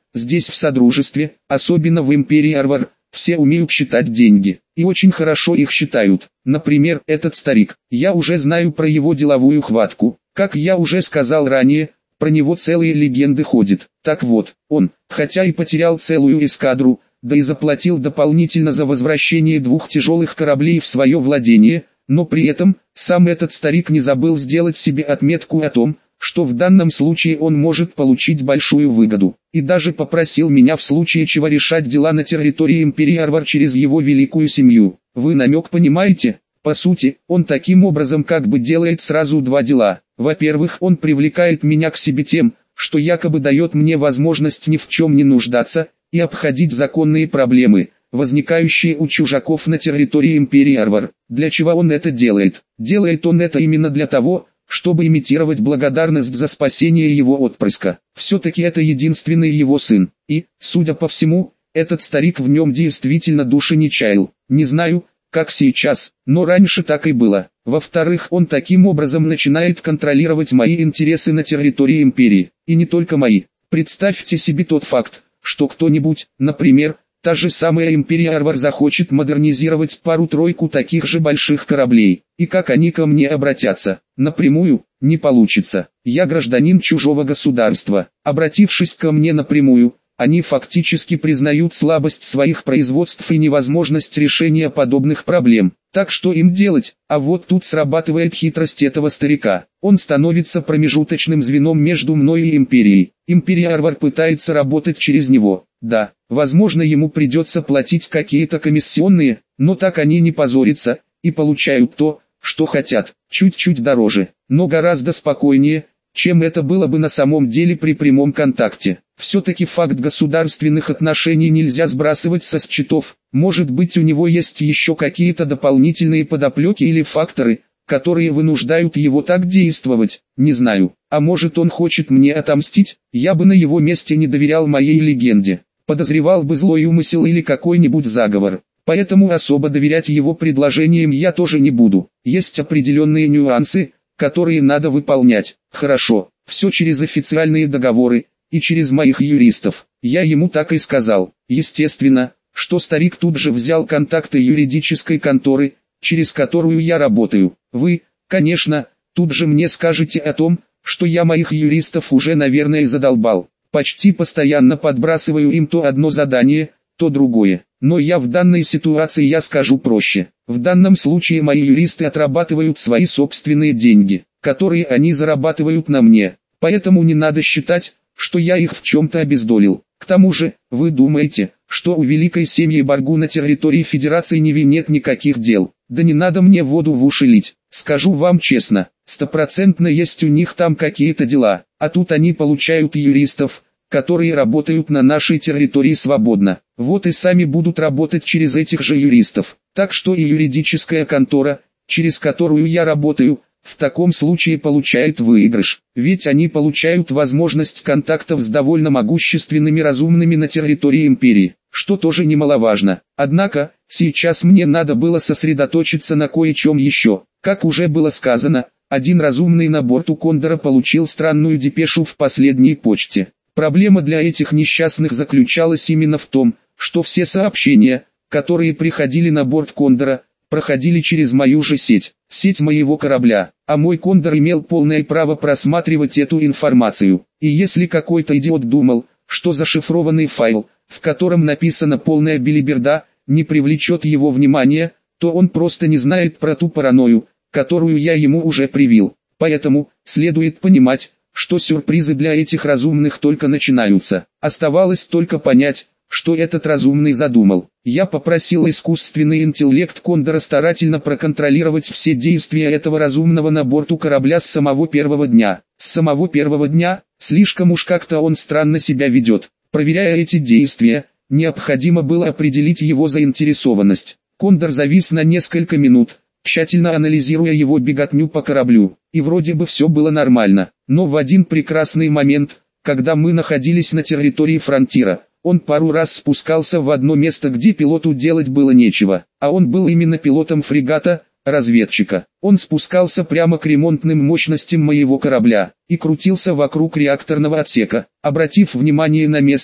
здесь в Содружестве, особенно в Империи Арвар, все умеют считать деньги, и очень хорошо их считают. Например, этот старик, я уже знаю про его деловую хватку, как я уже сказал ранее, про него целые легенды ходят. Так вот, он, хотя и потерял целую эскадру, да и заплатил дополнительно за возвращение двух тяжелых кораблей в свое владение, но при этом, сам этот старик не забыл сделать себе отметку о том, что в данном случае он может получить большую выгоду, и даже попросил меня в случае чего решать дела на территории Империи Арвар через его великую семью. Вы намек понимаете? По сути, он таким образом как бы делает сразу два дела. Во-первых, он привлекает меня к себе тем, что якобы дает мне возможность ни в чем не нуждаться, и обходить законные проблемы, возникающие у чужаков на территории Империи Арвар. Для чего он это делает? Делает он это именно для того, чтобы имитировать благодарность за спасение его отпрыска. Все-таки это единственный его сын, и, судя по всему, этот старик в нем действительно души не чаял. Не знаю, как сейчас, но раньше так и было. Во-вторых, он таким образом начинает контролировать мои интересы на территории Империи, и не только мои. Представьте себе тот факт, что кто-нибудь, например, та же самая Империя Арвар захочет модернизировать пару-тройку таких же больших кораблей, и как они ко мне обратятся? Напрямую, не получится. Я гражданин чужого государства. Обратившись ко мне напрямую, они фактически признают слабость своих производств и невозможность решения подобных проблем. Так что им делать? А вот тут срабатывает хитрость этого старика. Он становится промежуточным звеном между мной и Империей. Империя Арвар пытается работать через него. Да, возможно, ему придется платить какие-то комиссионные, но так они не позорятся, и получают то, что хотят, чуть-чуть дороже, но гораздо спокойнее, чем это было бы на самом деле при прямом контакте. Все-таки факт государственных отношений нельзя сбрасывать со счетов. Может быть, у него есть еще какие-то дополнительные подоплеки или факторы, которые вынуждают его так действовать, не знаю. А может, он хочет мне отомстить? Я бы на его месте не доверял моей легенде. Подозревал бы злой умысел или какой-нибудь заговор. Поэтому особо доверять его предложениям я тоже не буду. Есть определенные нюансы, которые надо выполнять. Хорошо, все через официальные договоры и через моих юристов. Я ему так и сказал. Естественно, что старик тут же взял контакты юридической конторы, через которую я работаю. Вы, конечно, тут же мне скажете о том, что я моих юристов уже, наверное, задолбал. Почти постоянно подбрасываю им то одно задание, то другое. Но я в данной ситуации я скажу проще. В данном случае мои юристы отрабатывают свои собственные деньги, которые они зарабатывают на мне. Поэтому не надо считать, что я их в чем-то обездолил. К тому же, вы думаете, что у великой семьи Баргу на территории Федерации Неви нет никаких дел? Да не надо мне воду в уши лить. Скажу вам честно, стопроцентно есть у них там какие-то дела, а тут они получают юристов, которые работают на нашей территории свободно. Вот и сами будут работать через этих же юристов. Так что и юридическая контора, через которую я работаю, в таком случае получает выигрыш. Ведь они получают возможность контактов с довольно могущественными разумными на территории Империи, что тоже немаловажно. Однако, сейчас мне надо было сосредоточиться на кое-чем еще. Как уже было сказано, один разумный на борту Кондора получил странную депешу в последней почте. Проблема для этих несчастных заключалась именно в том, что все сообщения, которые приходили на борт Кондора, проходили через мою же сеть, сеть моего корабля, а мой Кондор имел полное право просматривать эту информацию. И если какой-то идиот думал, что зашифрованный файл, в котором написана полная белиберда, не привлечет его внимания, то он просто не знает про ту паранойю, которую я ему уже привил. Поэтому, следует понимать, что сюрпризы для этих разумных только начинаются. Оставалось только понять, что этот разумный задумал. Я попросил искусственный интеллект Кондора старательно проконтролировать все действия этого разумного на борту корабля с самого первого дня. С самого первого дня, слишком уж как-то он странно себя ведет. Проверяя эти действия, необходимо было определить его заинтересованность. Кондор завис на несколько минут, тщательно анализируя его беготню по кораблю, и вроде бы все было нормально. Но в один прекрасный момент, когда мы находились на территории фронтира, он пару раз спускался в одно место, где пилоту делать было нечего, а он был именно пилотом фрегата, разведчика. Он спускался прямо к ремонтным мощностям моего корабля и крутился вокруг реакторного отсека. Обратив внимание на место,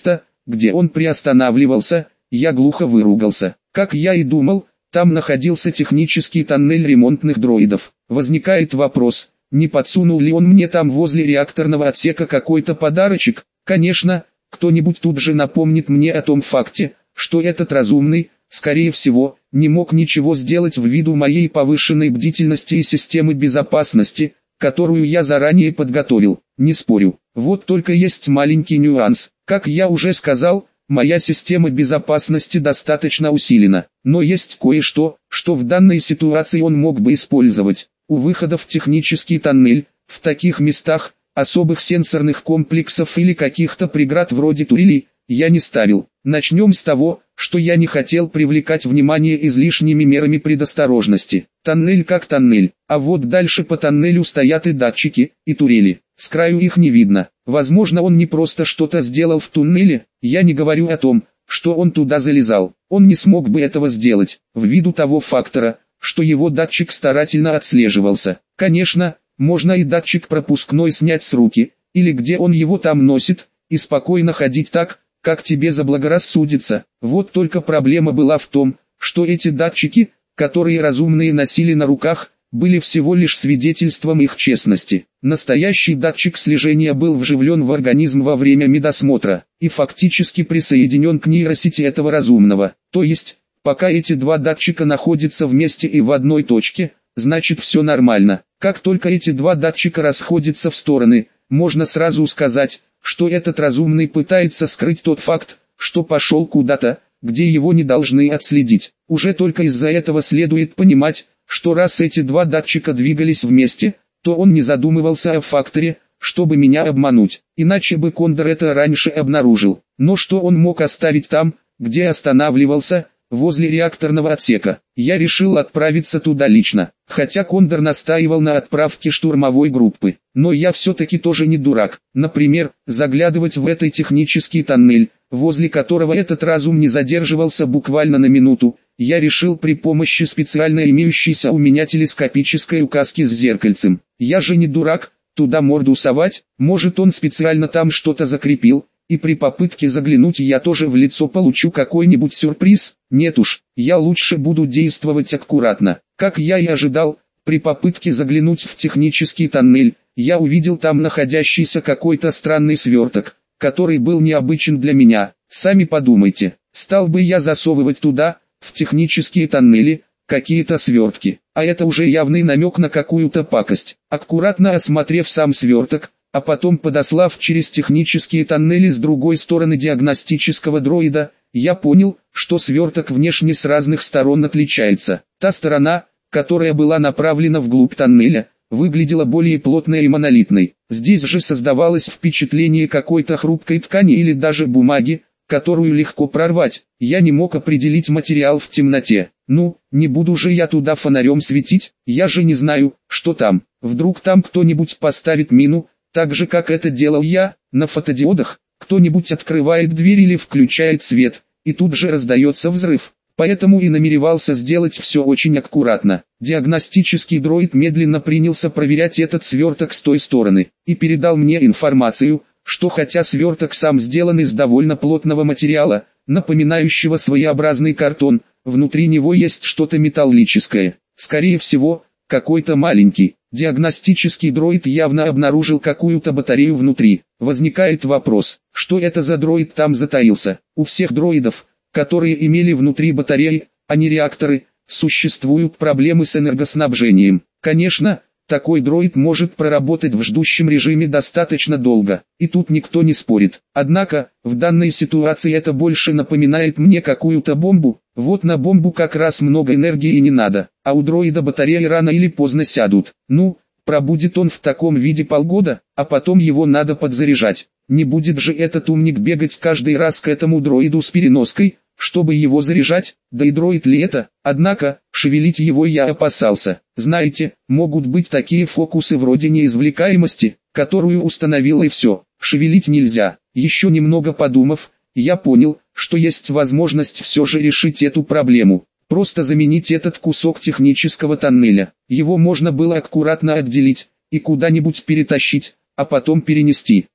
где он приостанавливался, я глухо выругался. Как я и думал, там находился технический тоннель ремонтных дроидов. Возникает вопрос, не подсунул ли он мне там возле реакторного отсека какой-то подарочек? Конечно, кто-нибудь тут же напомнит мне о том факте, что этот разумный, скорее всего, не мог ничего сделать ввиду моей повышенной бдительности и системы безопасности, которую я заранее подготовил. Не спорю. Вот только есть маленький нюанс. Как я уже сказал, моя система безопасности достаточно усилена. Но есть кое-что, что в данной ситуации он мог бы использовать. У выхода в технический тоннель, в таких местах, особых сенсорных комплексов или каких-то преград вроде турелей, я не ставил. Начнем с того, что я не хотел привлекать внимание излишними мерами предосторожности. Тоннель как тоннель, а вот дальше по тоннелю стоят и датчики, и турели. С краю их не видно. Возможно, он не просто что-то сделал в туннеле, я не говорю о том, что он туда залезал. Он не смог бы этого сделать, ввиду того фактора, что его датчик старательно отслеживался. Конечно, можно и датчик пропускной снять с руки, или где он его там носит, и спокойно ходить так, как тебе заблагорассудится. Вот только проблема была в том, что эти датчики, которые разумные носили на руках, были всего лишь свидетельством их честности. Настоящий датчик слежения был вживлен в организм во время медосмотра, и фактически присоединен к нейросети этого разумного. То есть, пока эти два датчика находятся вместе и в одной точке, значит все нормально. Как только эти два датчика расходятся в стороны, можно сразу сказать, что этот разумный пытается скрыть тот факт, что пошел куда-то, где его не должны отследить. Уже только из-за этого следует понимать, что раз эти два датчика двигались вместе, то он не задумывался о факторе, чтобы меня обмануть. Иначе бы Кондор это раньше обнаружил. Но что он мог оставить там, где останавливался, возле реакторного отсека? Я решил отправиться туда лично, хотя Кондор настаивал на отправке штурмовой группы. Но я все-таки тоже не дурак. Например, заглядывать в этот технический тоннель, возле которого этот разум не задерживался буквально на минуту, я решил при помощи специально имеющейся у меня телескопической указки с зеркальцем. Я же не дурак, туда морду совать, может он специально там что-то закрепил, и при попытке заглянуть я тоже в лицо получу какой-нибудь сюрприз. Нет уж, я лучше буду действовать аккуратно. Как я и ожидал, при попытке заглянуть в технический тоннель, я увидел там находящийся какой-то странный сверток, который был необычен для меня. Сами подумайте, стал бы я засовывать туда, в технические тоннели, какие-то свертки, а это уже явный намек на какую-то пакость. Аккуратно осмотрев сам сверток, а потом подослав через технические тоннели с другой стороны диагностического дроида, я понял, что сверток внешне с разных сторон отличается. Та сторона, которая была направлена вглубь тоннеля, выглядела более плотной и монолитной. Здесь же создавалось впечатление какой-то хрупкой ткани или даже бумаги, которую легко прорвать. Я не мог определить материал в темноте. Ну, не буду же я туда фонарем светить, я же не знаю, что там. Вдруг там кто-нибудь поставит мину, так же как это делал я, на фотодиодах. Кто-нибудь открывает дверь или включает свет, и тут же раздается взрыв. Поэтому и намеревался сделать все очень аккуратно. Диагностический дроид медленно принялся проверять этот сверток с той стороны, и передал мне информацию, что хотя сверток сам сделан из довольно плотного материала, напоминающего своеобразный картон, внутри него есть что-то металлическое. Скорее всего, какой-то маленький. Диагностический дроид явно обнаружил какую-то батарею внутри. Возникает вопрос, что это за дроид там затаился? У всех дроидов, которые имели внутри батареи, а не реакторы, существуют проблемы с энергоснабжением. Конечно, такой дроид может проработать в ждущем режиме достаточно долго, и тут никто не спорит. Однако, в данной ситуации это больше напоминает мне какую-то бомбу. Вот на бомбу как раз много энергии и не надо, а у дроида батареи рано или поздно сядут. Ну, пробудет он в таком виде полгода, а потом его надо подзаряжать. Не будет же этот умник бегать каждый раз к этому дроиду с переноской, чтобы его заряжать, да и дроид ли это? Однако, шевелить его я опасался. Знаете, могут быть такие фокусы вроде неизвлекаемости, которую установил и все. Шевелить нельзя. Еще немного подумав, я понял, что есть возможность все же решить эту проблему. Просто заменить этот кусок технического тоннеля. Его можно было аккуратно отделить и куда-нибудь перетащить, а потом перенести.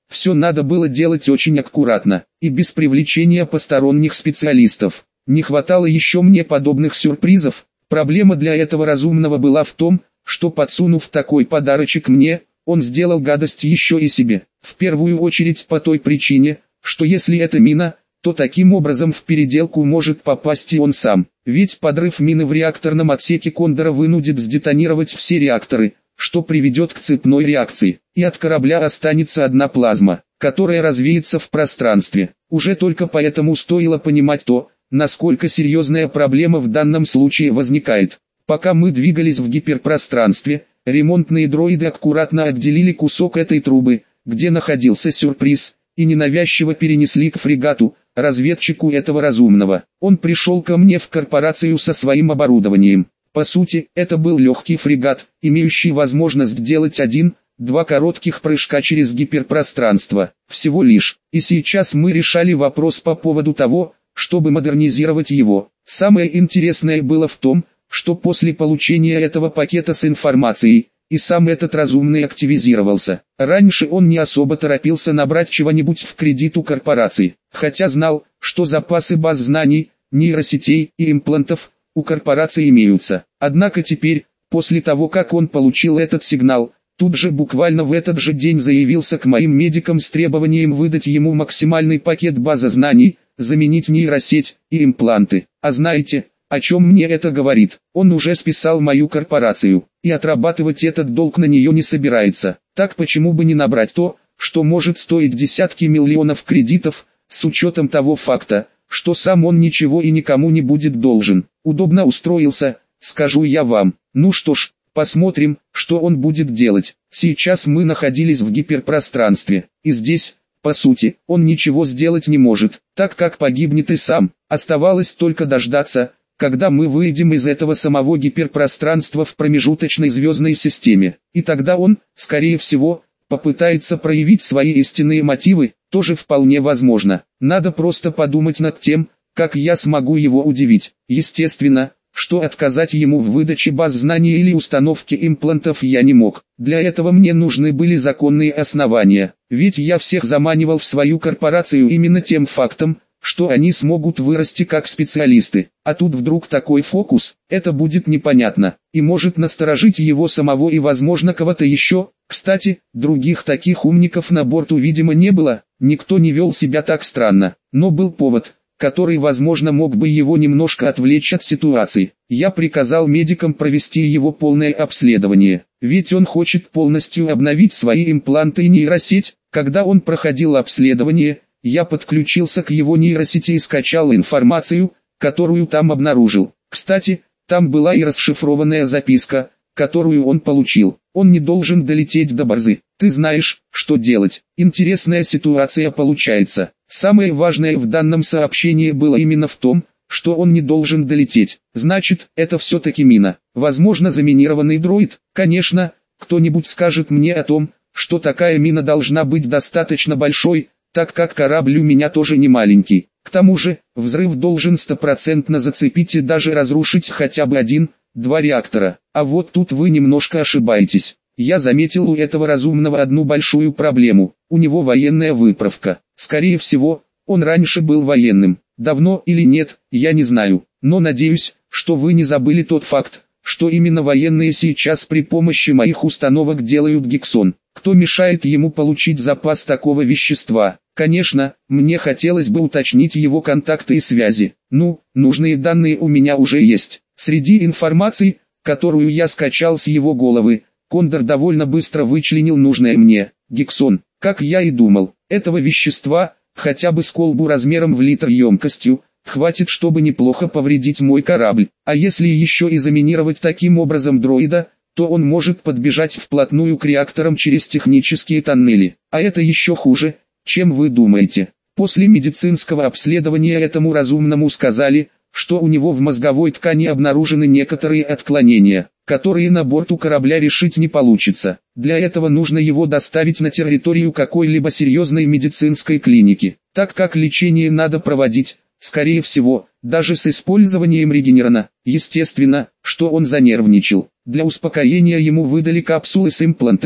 Все надо было делать очень аккуратно, и без привлечения посторонних специалистов. Не хватало еще мне подобных сюрпризов. Проблема для этого разумного была в том, что подсунув такой подарочек мне, он сделал гадость еще и себе. В первую очередь по той причине, что если это мина, то таким образом в переделку может попасть и он сам. Ведь подрыв мины в реакторном отсеке Кондора вынудит сдетонировать все реакторы, что приведет к цепной реакции, и от корабля останется одна плазма, которая развеется в пространстве. Уже только поэтому стоило понимать то, насколько серьезная проблема в данном случае возникает. Пока мы двигались в гиперпространстве, ремонтные дроиды аккуратно отделили кусок этой трубы, где находился сюрприз, и ненавязчиво перенесли к фрегату, разведчику этого разумного. Он пришел ко мне в корпорацию со своим оборудованием. По сути, это был легкий фрегат, имеющий возможность делать один-два коротких прыжка через гиперпространство, всего лишь. И сейчас мы решали вопрос по поводу того, чтобы модернизировать его. Самое интересное было в том, что после получения этого пакета с информацией, и сам этот разумный активизировался. Раньше он не особо торопился набрать чего-нибудь в кредит у корпорации, хотя знал, что запасы баз знаний, нейросетей и имплантов у корпорации имеются. Однако теперь, после того как он получил этот сигнал, тут же буквально в этот же день заявился к моим медикам с требованием выдать ему максимальный пакет базы знаний, заменить нейросеть и импланты. А знаете, о чем мне это говорит? Он уже списал мою корпорацию, и отрабатывать этот долг на нее не собирается. Так почему бы не набрать то, что может стоить десятки миллионов кредитов, с учетом того факта, что сам он ничего и никому не будет должен. Удобно устроился, скажу я вам. Ну что ж, посмотрим, что он будет делать. Сейчас мы находились в гиперпространстве, и здесь, по сути, он ничего сделать не может, так как погибнет и сам. Оставалось только дождаться, когда мы выйдем из этого самого гиперпространства в промежуточной звездной системе. И тогда он, скорее всего, попытается проявить свои истинные мотивы, тоже вполне возможно. Надо просто подумать над тем, как я смогу его удивить. Естественно, что отказать ему в выдаче баз знаний или установке имплантов я не мог. Для этого мне нужны были законные основания, ведь я всех заманивал в свою корпорацию именно тем фактом, что они смогут вырасти как специалисты. А тут вдруг такой фокус, это будет непонятно, и может насторожить его самого и возможно кого-то еще. Кстати, других таких умников на борту видимо не было, никто не вел себя так странно, но был повод, который возможно мог бы его немножко отвлечь от ситуации. Я приказал медикам провести его полное обследование, ведь он хочет полностью обновить свои импланты и нейросеть. Когда он проходил обследование, я подключился к его нейросети и скачал информацию, которую там обнаружил. Кстати, там была и расшифрованная записка, которую он получил. Он не должен долететь до базы. Ты знаешь, что делать. Интересная ситуация получается. Самое важное в данном сообщении было именно в том, что он не должен долететь. Значит, это все-таки мина. Возможно, заминированный дроид. Конечно, кто-нибудь скажет мне о том, что такая мина должна быть достаточно большой, так как корабль у меня тоже не маленький. К тому же, взрыв должен стопроцентно зацепить и даже разрушить хотя бы один-два реактора. А вот тут вы немножко ошибаетесь. Я заметил у этого разумного одну большую проблему. У него военная выправка. Скорее всего, он раньше был военным. Давно или нет, я не знаю. Но надеюсь, что вы не забыли тот факт, что именно военные сейчас при помощи моих установок делают гексон. Кто мешает ему получить запас такого вещества? Конечно, мне хотелось бы уточнить его контакты и связи. Ну, нужные данные у меня уже есть. Среди информации, которую я скачал с его головы, Кондор довольно быстро вычленил нужное мне. Гексон, как я и думал, этого вещества, хотя бы с колбу размером в литр емкостью, хватит, чтобы неплохо повредить мой корабль. А если еще и заминировать таким образом дроида, то он может подбежать вплотную к реакторам через технические тоннели. А это еще хуже, чем вы думаете. После медицинского обследования этому разумному сказали, что у него в мозговой ткани обнаружены некоторые отклонения, которые на борту корабля решить не получится. Для этого нужно его доставить на территорию какой-либо серьезной медицинской клиники, так как лечение надо проводить, скорее всего, даже с использованием регенерона. Естественно, что он занервничал. Для успокоения ему выдали капсулы с имплантами,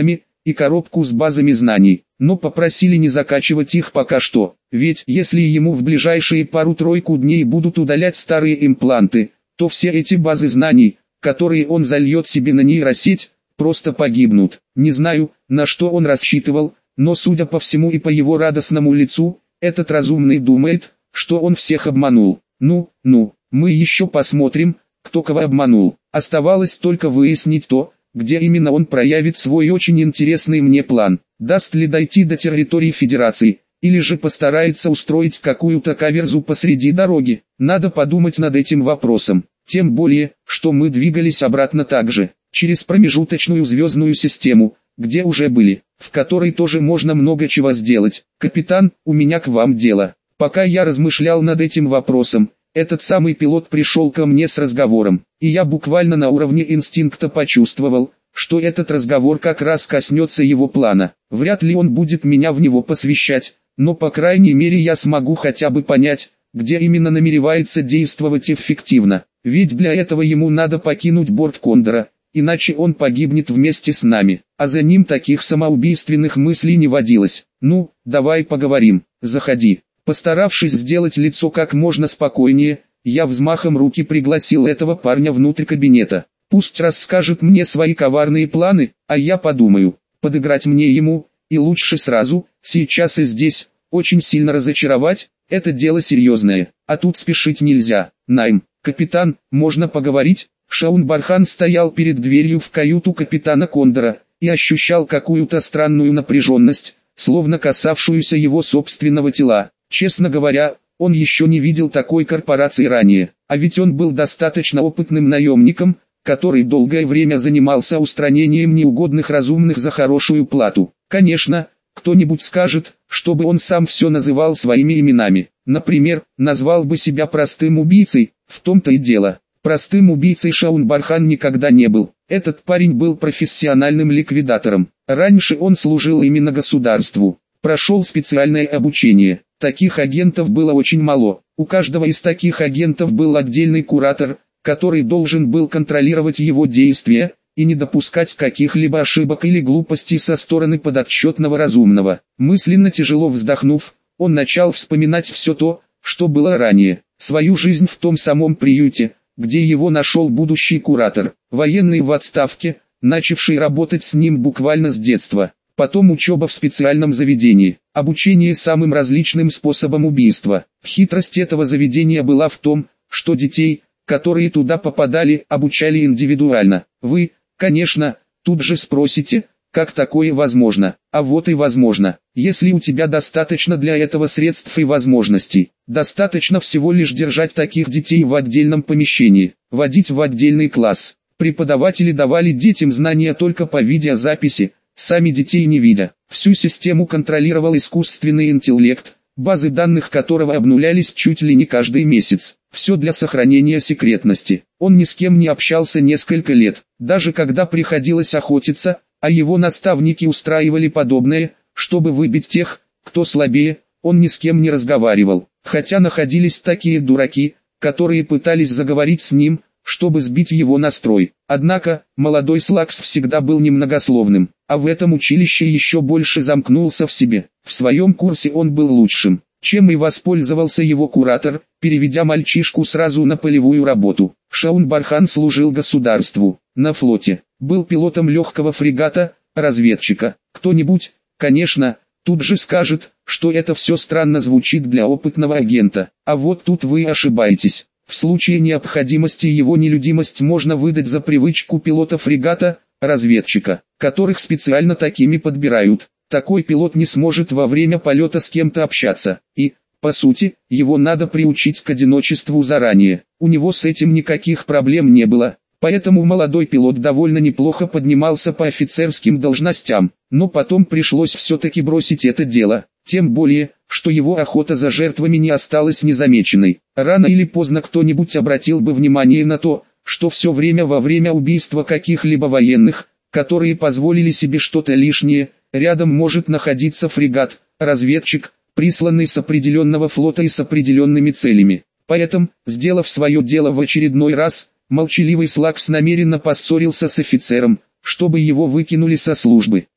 и коробку с базами знаний, но попросили не закачивать их пока что, ведь если ему в ближайшие пару-тройку дней будут удалять старые импланты, то все эти базы знаний, которые он зальет себе на нейросеть, просто погибнут. Не знаю, на что он рассчитывал, но судя по всему и по его радостному лицу, этот разумный думает, что он всех обманул. Ну, ну, мы еще посмотрим, кто кого обманул. Оставалось только выяснить то, где именно он проявит свой очень интересный мне план. Даст ли дойти до территории Федерации, или же постарается устроить какую-то каверзу посреди дороги. Надо подумать над этим вопросом. Тем более, что мы двигались обратно также, через промежуточную звездную систему, где уже были, в которой тоже можно много чего сделать. Капитан, у меня к вам дело. Пока я размышлял над этим вопросом, этот самый пилот пришел ко мне с разговором, и я буквально на уровне инстинкта почувствовал, что этот разговор как раз коснется его плана. Вряд ли он будет меня в него посвящать, но по крайней мере я смогу хотя бы понять, где именно намеревается действовать эффективно. Ведь для этого ему надо покинуть борт Кондора, иначе он погибнет вместе с нами, а за ним таких самоубийственных мыслей не водилось. Ну, давай поговорим, заходи. Постаравшись сделать лицо как можно спокойнее, я взмахом руки пригласил этого парня внутрь кабинета. Пусть расскажет мне свои коварные планы, а я подумаю, подыграть мне ему, и лучше сразу, сейчас и здесь, очень сильно разочаровать, это дело серьезное, а тут спешить нельзя. Найм, капитан, можно поговорить? Шаун Бархан стоял перед дверью в каюту капитана Кондора, и ощущал какую-то странную напряженность, словно касавшуюся его собственного тела. Честно говоря, он еще не видел такой корпорации ранее, а ведь он был достаточно опытным наемником, который долгое время занимался устранением неугодных разумных за хорошую плату. Конечно, кто-нибудь скажет, чтобы он сам все называл своими именами. Например, назвал бы себя простым убийцей, в том-то и дело. Простым убийцей Шаун Бархан никогда не был. Этот парень был профессиональным ликвидатором. Раньше он служил именно государству. Прошел специальное обучение. Таких агентов было очень мало. У каждого из таких агентов был отдельный куратор, который должен был контролировать его действия, и не допускать каких-либо ошибок или глупостей со стороны подотчетного разумного. Мысленно тяжело вздохнув, он начал вспоминать все то, что было ранее. Свою жизнь в том самом приюте, где его нашел будущий куратор, военный в отставке, начавший работать с ним буквально с детства. Потом учеба в специальном заведении, обучение самым различным способам убийства. Хитрость этого заведения была в том, что детей, которые туда попадали, обучали индивидуально. Вы, конечно, тут же спросите, как такое возможно? А вот и возможно, если у тебя достаточно для этого средств и возможностей. Достаточно всего лишь держать таких детей в отдельном помещении, водить в отдельный класс. Преподаватели давали детям знания только по видеозаписи, сами детей не видя. Всю систему контролировал искусственный интеллект, базы данных которого обнулялись чуть ли не каждый месяц. Все для сохранения секретности. Он ни с кем не общался несколько лет, даже когда приходилось охотиться, а его наставники устраивали подобное, чтобы выбить тех, кто слабее, он ни с кем не разговаривал. Хотя находились такие дураки, которые пытались заговорить с ним, чтобы сбить его настрой. Однако, молодой Слакс всегда был немногословным, а в этом училище еще больше замкнулся в себе. В своем курсе он был лучшим, чем и воспользовался его куратор, переведя мальчишку сразу на полевую работу. Шаун Бархан служил государству, на флоте, был пилотом легкого фрегата, разведчика. Кто-нибудь, конечно, тут же скажет, что это все странно звучит для опытного агента, а вот тут вы ошибаетесь. В случае необходимости его нелюдимость можно выдать за привычку пилота фрегата, разведчика, которых специально такими подбирают. Такой пилот не сможет во время полета с кем-то общаться, и, по сути, его надо приучить к одиночеству заранее. У него с этим никаких проблем не было, поэтому молодой пилот довольно неплохо поднимался по офицерским должностям, но потом пришлось все-таки бросить это дело, тем более, что его охота за жертвами не осталась незамеченной. Рано или поздно кто-нибудь обратил бы внимание на то, что все время во время убийства каких-либо военных, которые позволили себе что-то лишнее, рядом может находиться фрегат, разведчик, присланный с определенного флота и с определенными целями. Поэтому, сделав свое дело в очередной раз, молчаливый Слакс намеренно поссорился с офицером, чтобы его выкинули со службы.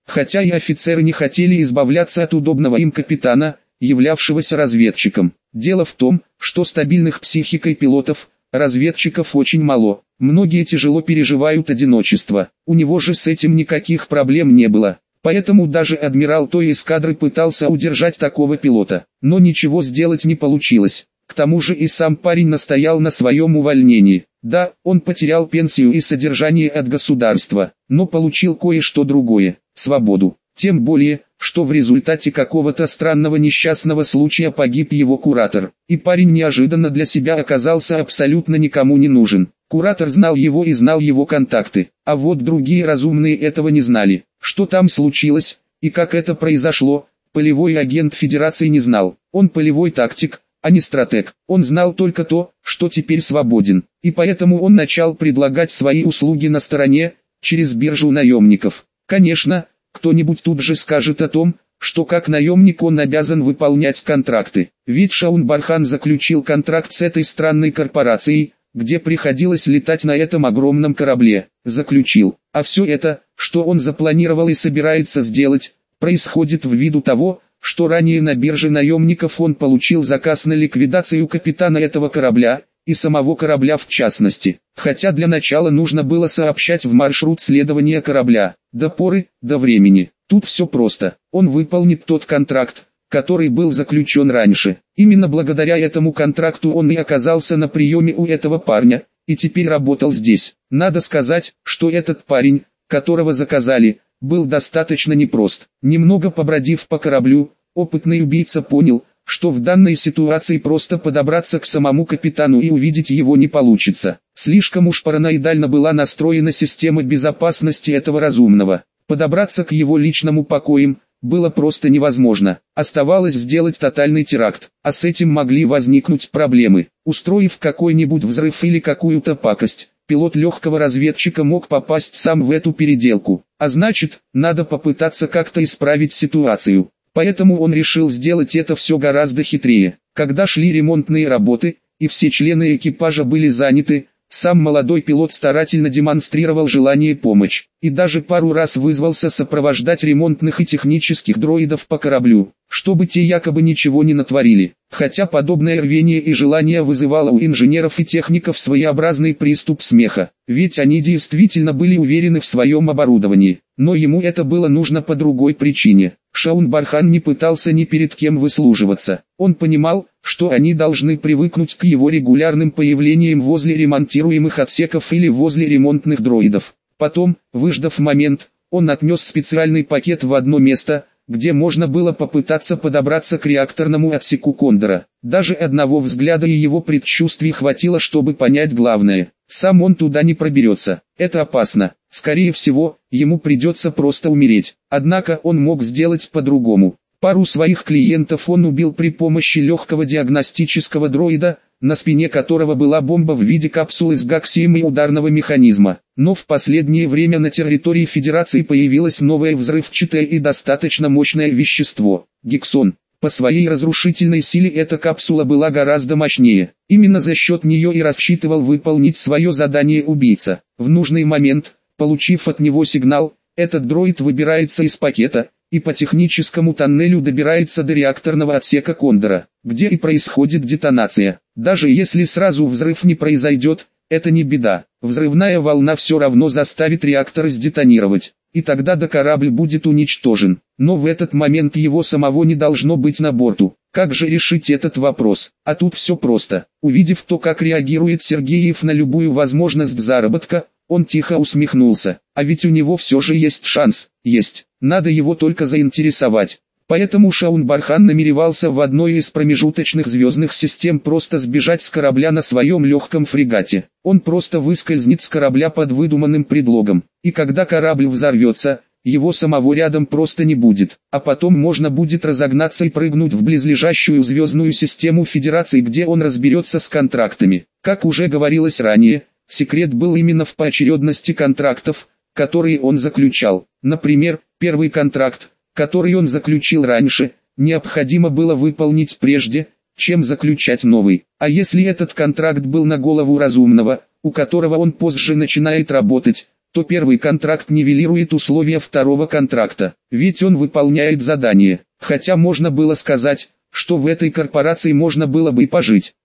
хотя и офицеры не хотели избавляться от удобного им капитана, являвшегося разведчиком. Дело в том, что стабильных психикой пилотов, разведчиков очень мало, многие тяжело переживают одиночество, у него же с этим никаких проблем не было. Поэтому даже адмирал той эскадры пытался удержать такого пилота, но ничего сделать не получилось. К тому же и сам парень настоял на своем увольнении. Да, он потерял пенсию и содержание от государства, но получил кое-что другое – свободу. Тем более, что в результате какого-то странного несчастного случая погиб его куратор, и парень неожиданно для себя оказался абсолютно никому не нужен. Куратор знал его и знал его контакты, а вот другие разумные этого не знали. Что там случилось, и как это произошло, полевой агент Федерации не знал. Он полевой тактик, а не стратег. Он знал только то, что теперь свободен, и поэтому он начал предлагать свои услуги на стороне, через биржу наемников. Конечно, кто-нибудь тут же скажет о том, что как наемник он обязан выполнять контракты. Ведь Шаун-Бархан заключил контракт с этой странной корпорацией, где приходилось летать на этом огромном корабле. Заключил. А все это, что он запланировал и собирается сделать, происходит ввиду того, что ранее на бирже наемников он получил заказ на ликвидацию капитана этого корабля, и самого корабля в частности. Хотя для начала нужно было сообщать в маршрут следования корабля, до поры, до времени. Тут все просто. Он выполнит тот контракт, который был заключен раньше. Именно благодаря этому контракту он и оказался на приеме у этого парня, и теперь работал здесь. Надо сказать, что этот парень, которого заказали, был достаточно непрост. Немного побродив по кораблю, опытный убийца понял, что в данной ситуации просто подобраться к самому капитану и увидеть его не получится. Слишком уж параноидально была настроена система безопасности этого разумного. Подобраться к его личному покоям было просто невозможно. Оставалось сделать тотальный теракт, а с этим могли возникнуть проблемы. Устроив какой-нибудь взрыв или какую-то пакость, пилот легкого разведчика мог попасть сам в эту переделку. А значит, надо попытаться как-то исправить ситуацию. Поэтому он решил сделать это все гораздо хитрее. Когда шли ремонтные работы, и все члены экипажа были заняты, сам молодой пилот старательно демонстрировал желание помочь, и даже пару раз вызвался сопровождать ремонтных и технических дроидов по кораблю, чтобы те якобы ничего не натворили. Хотя подобное рвение и желание вызывало у инженеров и техников своеобразный приступ смеха, ведь они действительно были уверены в своем оборудовании, но ему это было нужно по другой причине. Шаун-Бархан не пытался ни перед кем выслуживаться. Он понимал, что они должны привыкнуть к его регулярным появлениям возле ремонтируемых отсеков или возле ремонтных дроидов. Потом, выждав момент, он отнес специальный пакет в одно место, где можно было попытаться подобраться к реакторному отсеку Кондора. Даже одного взгляда и его предчувствий хватило, чтобы понять главное. Сам он туда не проберется. Это опасно. Скорее всего, ему придется просто умереть. Однако он мог сделать по-другому. Пару своих клиентов он убил при помощи легкого диагностического дроида, на спине которого была бомба в виде капсулы с гаксием и ударного механизма. Но в последнее время на территории Федерации появилось новое взрывчатое и достаточно мощное вещество – гексон. По своей разрушительной силе эта капсула была гораздо мощнее. Именно за счет нее и рассчитывал выполнить свое задание убийца. В нужный момент, получив от него сигнал, этот дроид выбирается из пакета и по техническому тоннелю добирается до реакторного отсека Кондора, где и происходит детонация. Даже если сразу взрыв не произойдет, это не беда. Взрывная волна все равно заставит реактор сдетонировать, и тогда до корабль будет уничтожен. Но в этот момент его самого не должно быть на борту. Как же решить этот вопрос? А тут все просто. Увидев то, как реагирует Сергеев на любую возможность заработка, он тихо усмехнулся. А ведь у него все же есть шанс. Есть. Надо его только заинтересовать. Поэтому Шаун-Бархан намеревался в одной из промежуточных звездных систем просто сбежать с корабля на своем легком фрегате. Он просто выскользнет с корабля под выдуманным предлогом. И когда корабль взорвется, его самого рядом просто не будет. А потом можно будет разогнаться и прыгнуть в близлежащую звездную систему Федерации, где он разберется с контрактами. Как уже говорилось ранее, секрет был именно в поочередности контрактов, которые он заключал. Например, первый контракт, который он заключил раньше, необходимо было выполнить прежде, чем заключать новый. А если этот контракт был на голову разумного, у которого он позже начинает работать, то первый контракт нивелирует условия второго контракта, ведь он выполняет задание. Хотя можно было сказать, что в этой корпорации можно было бы и пожить.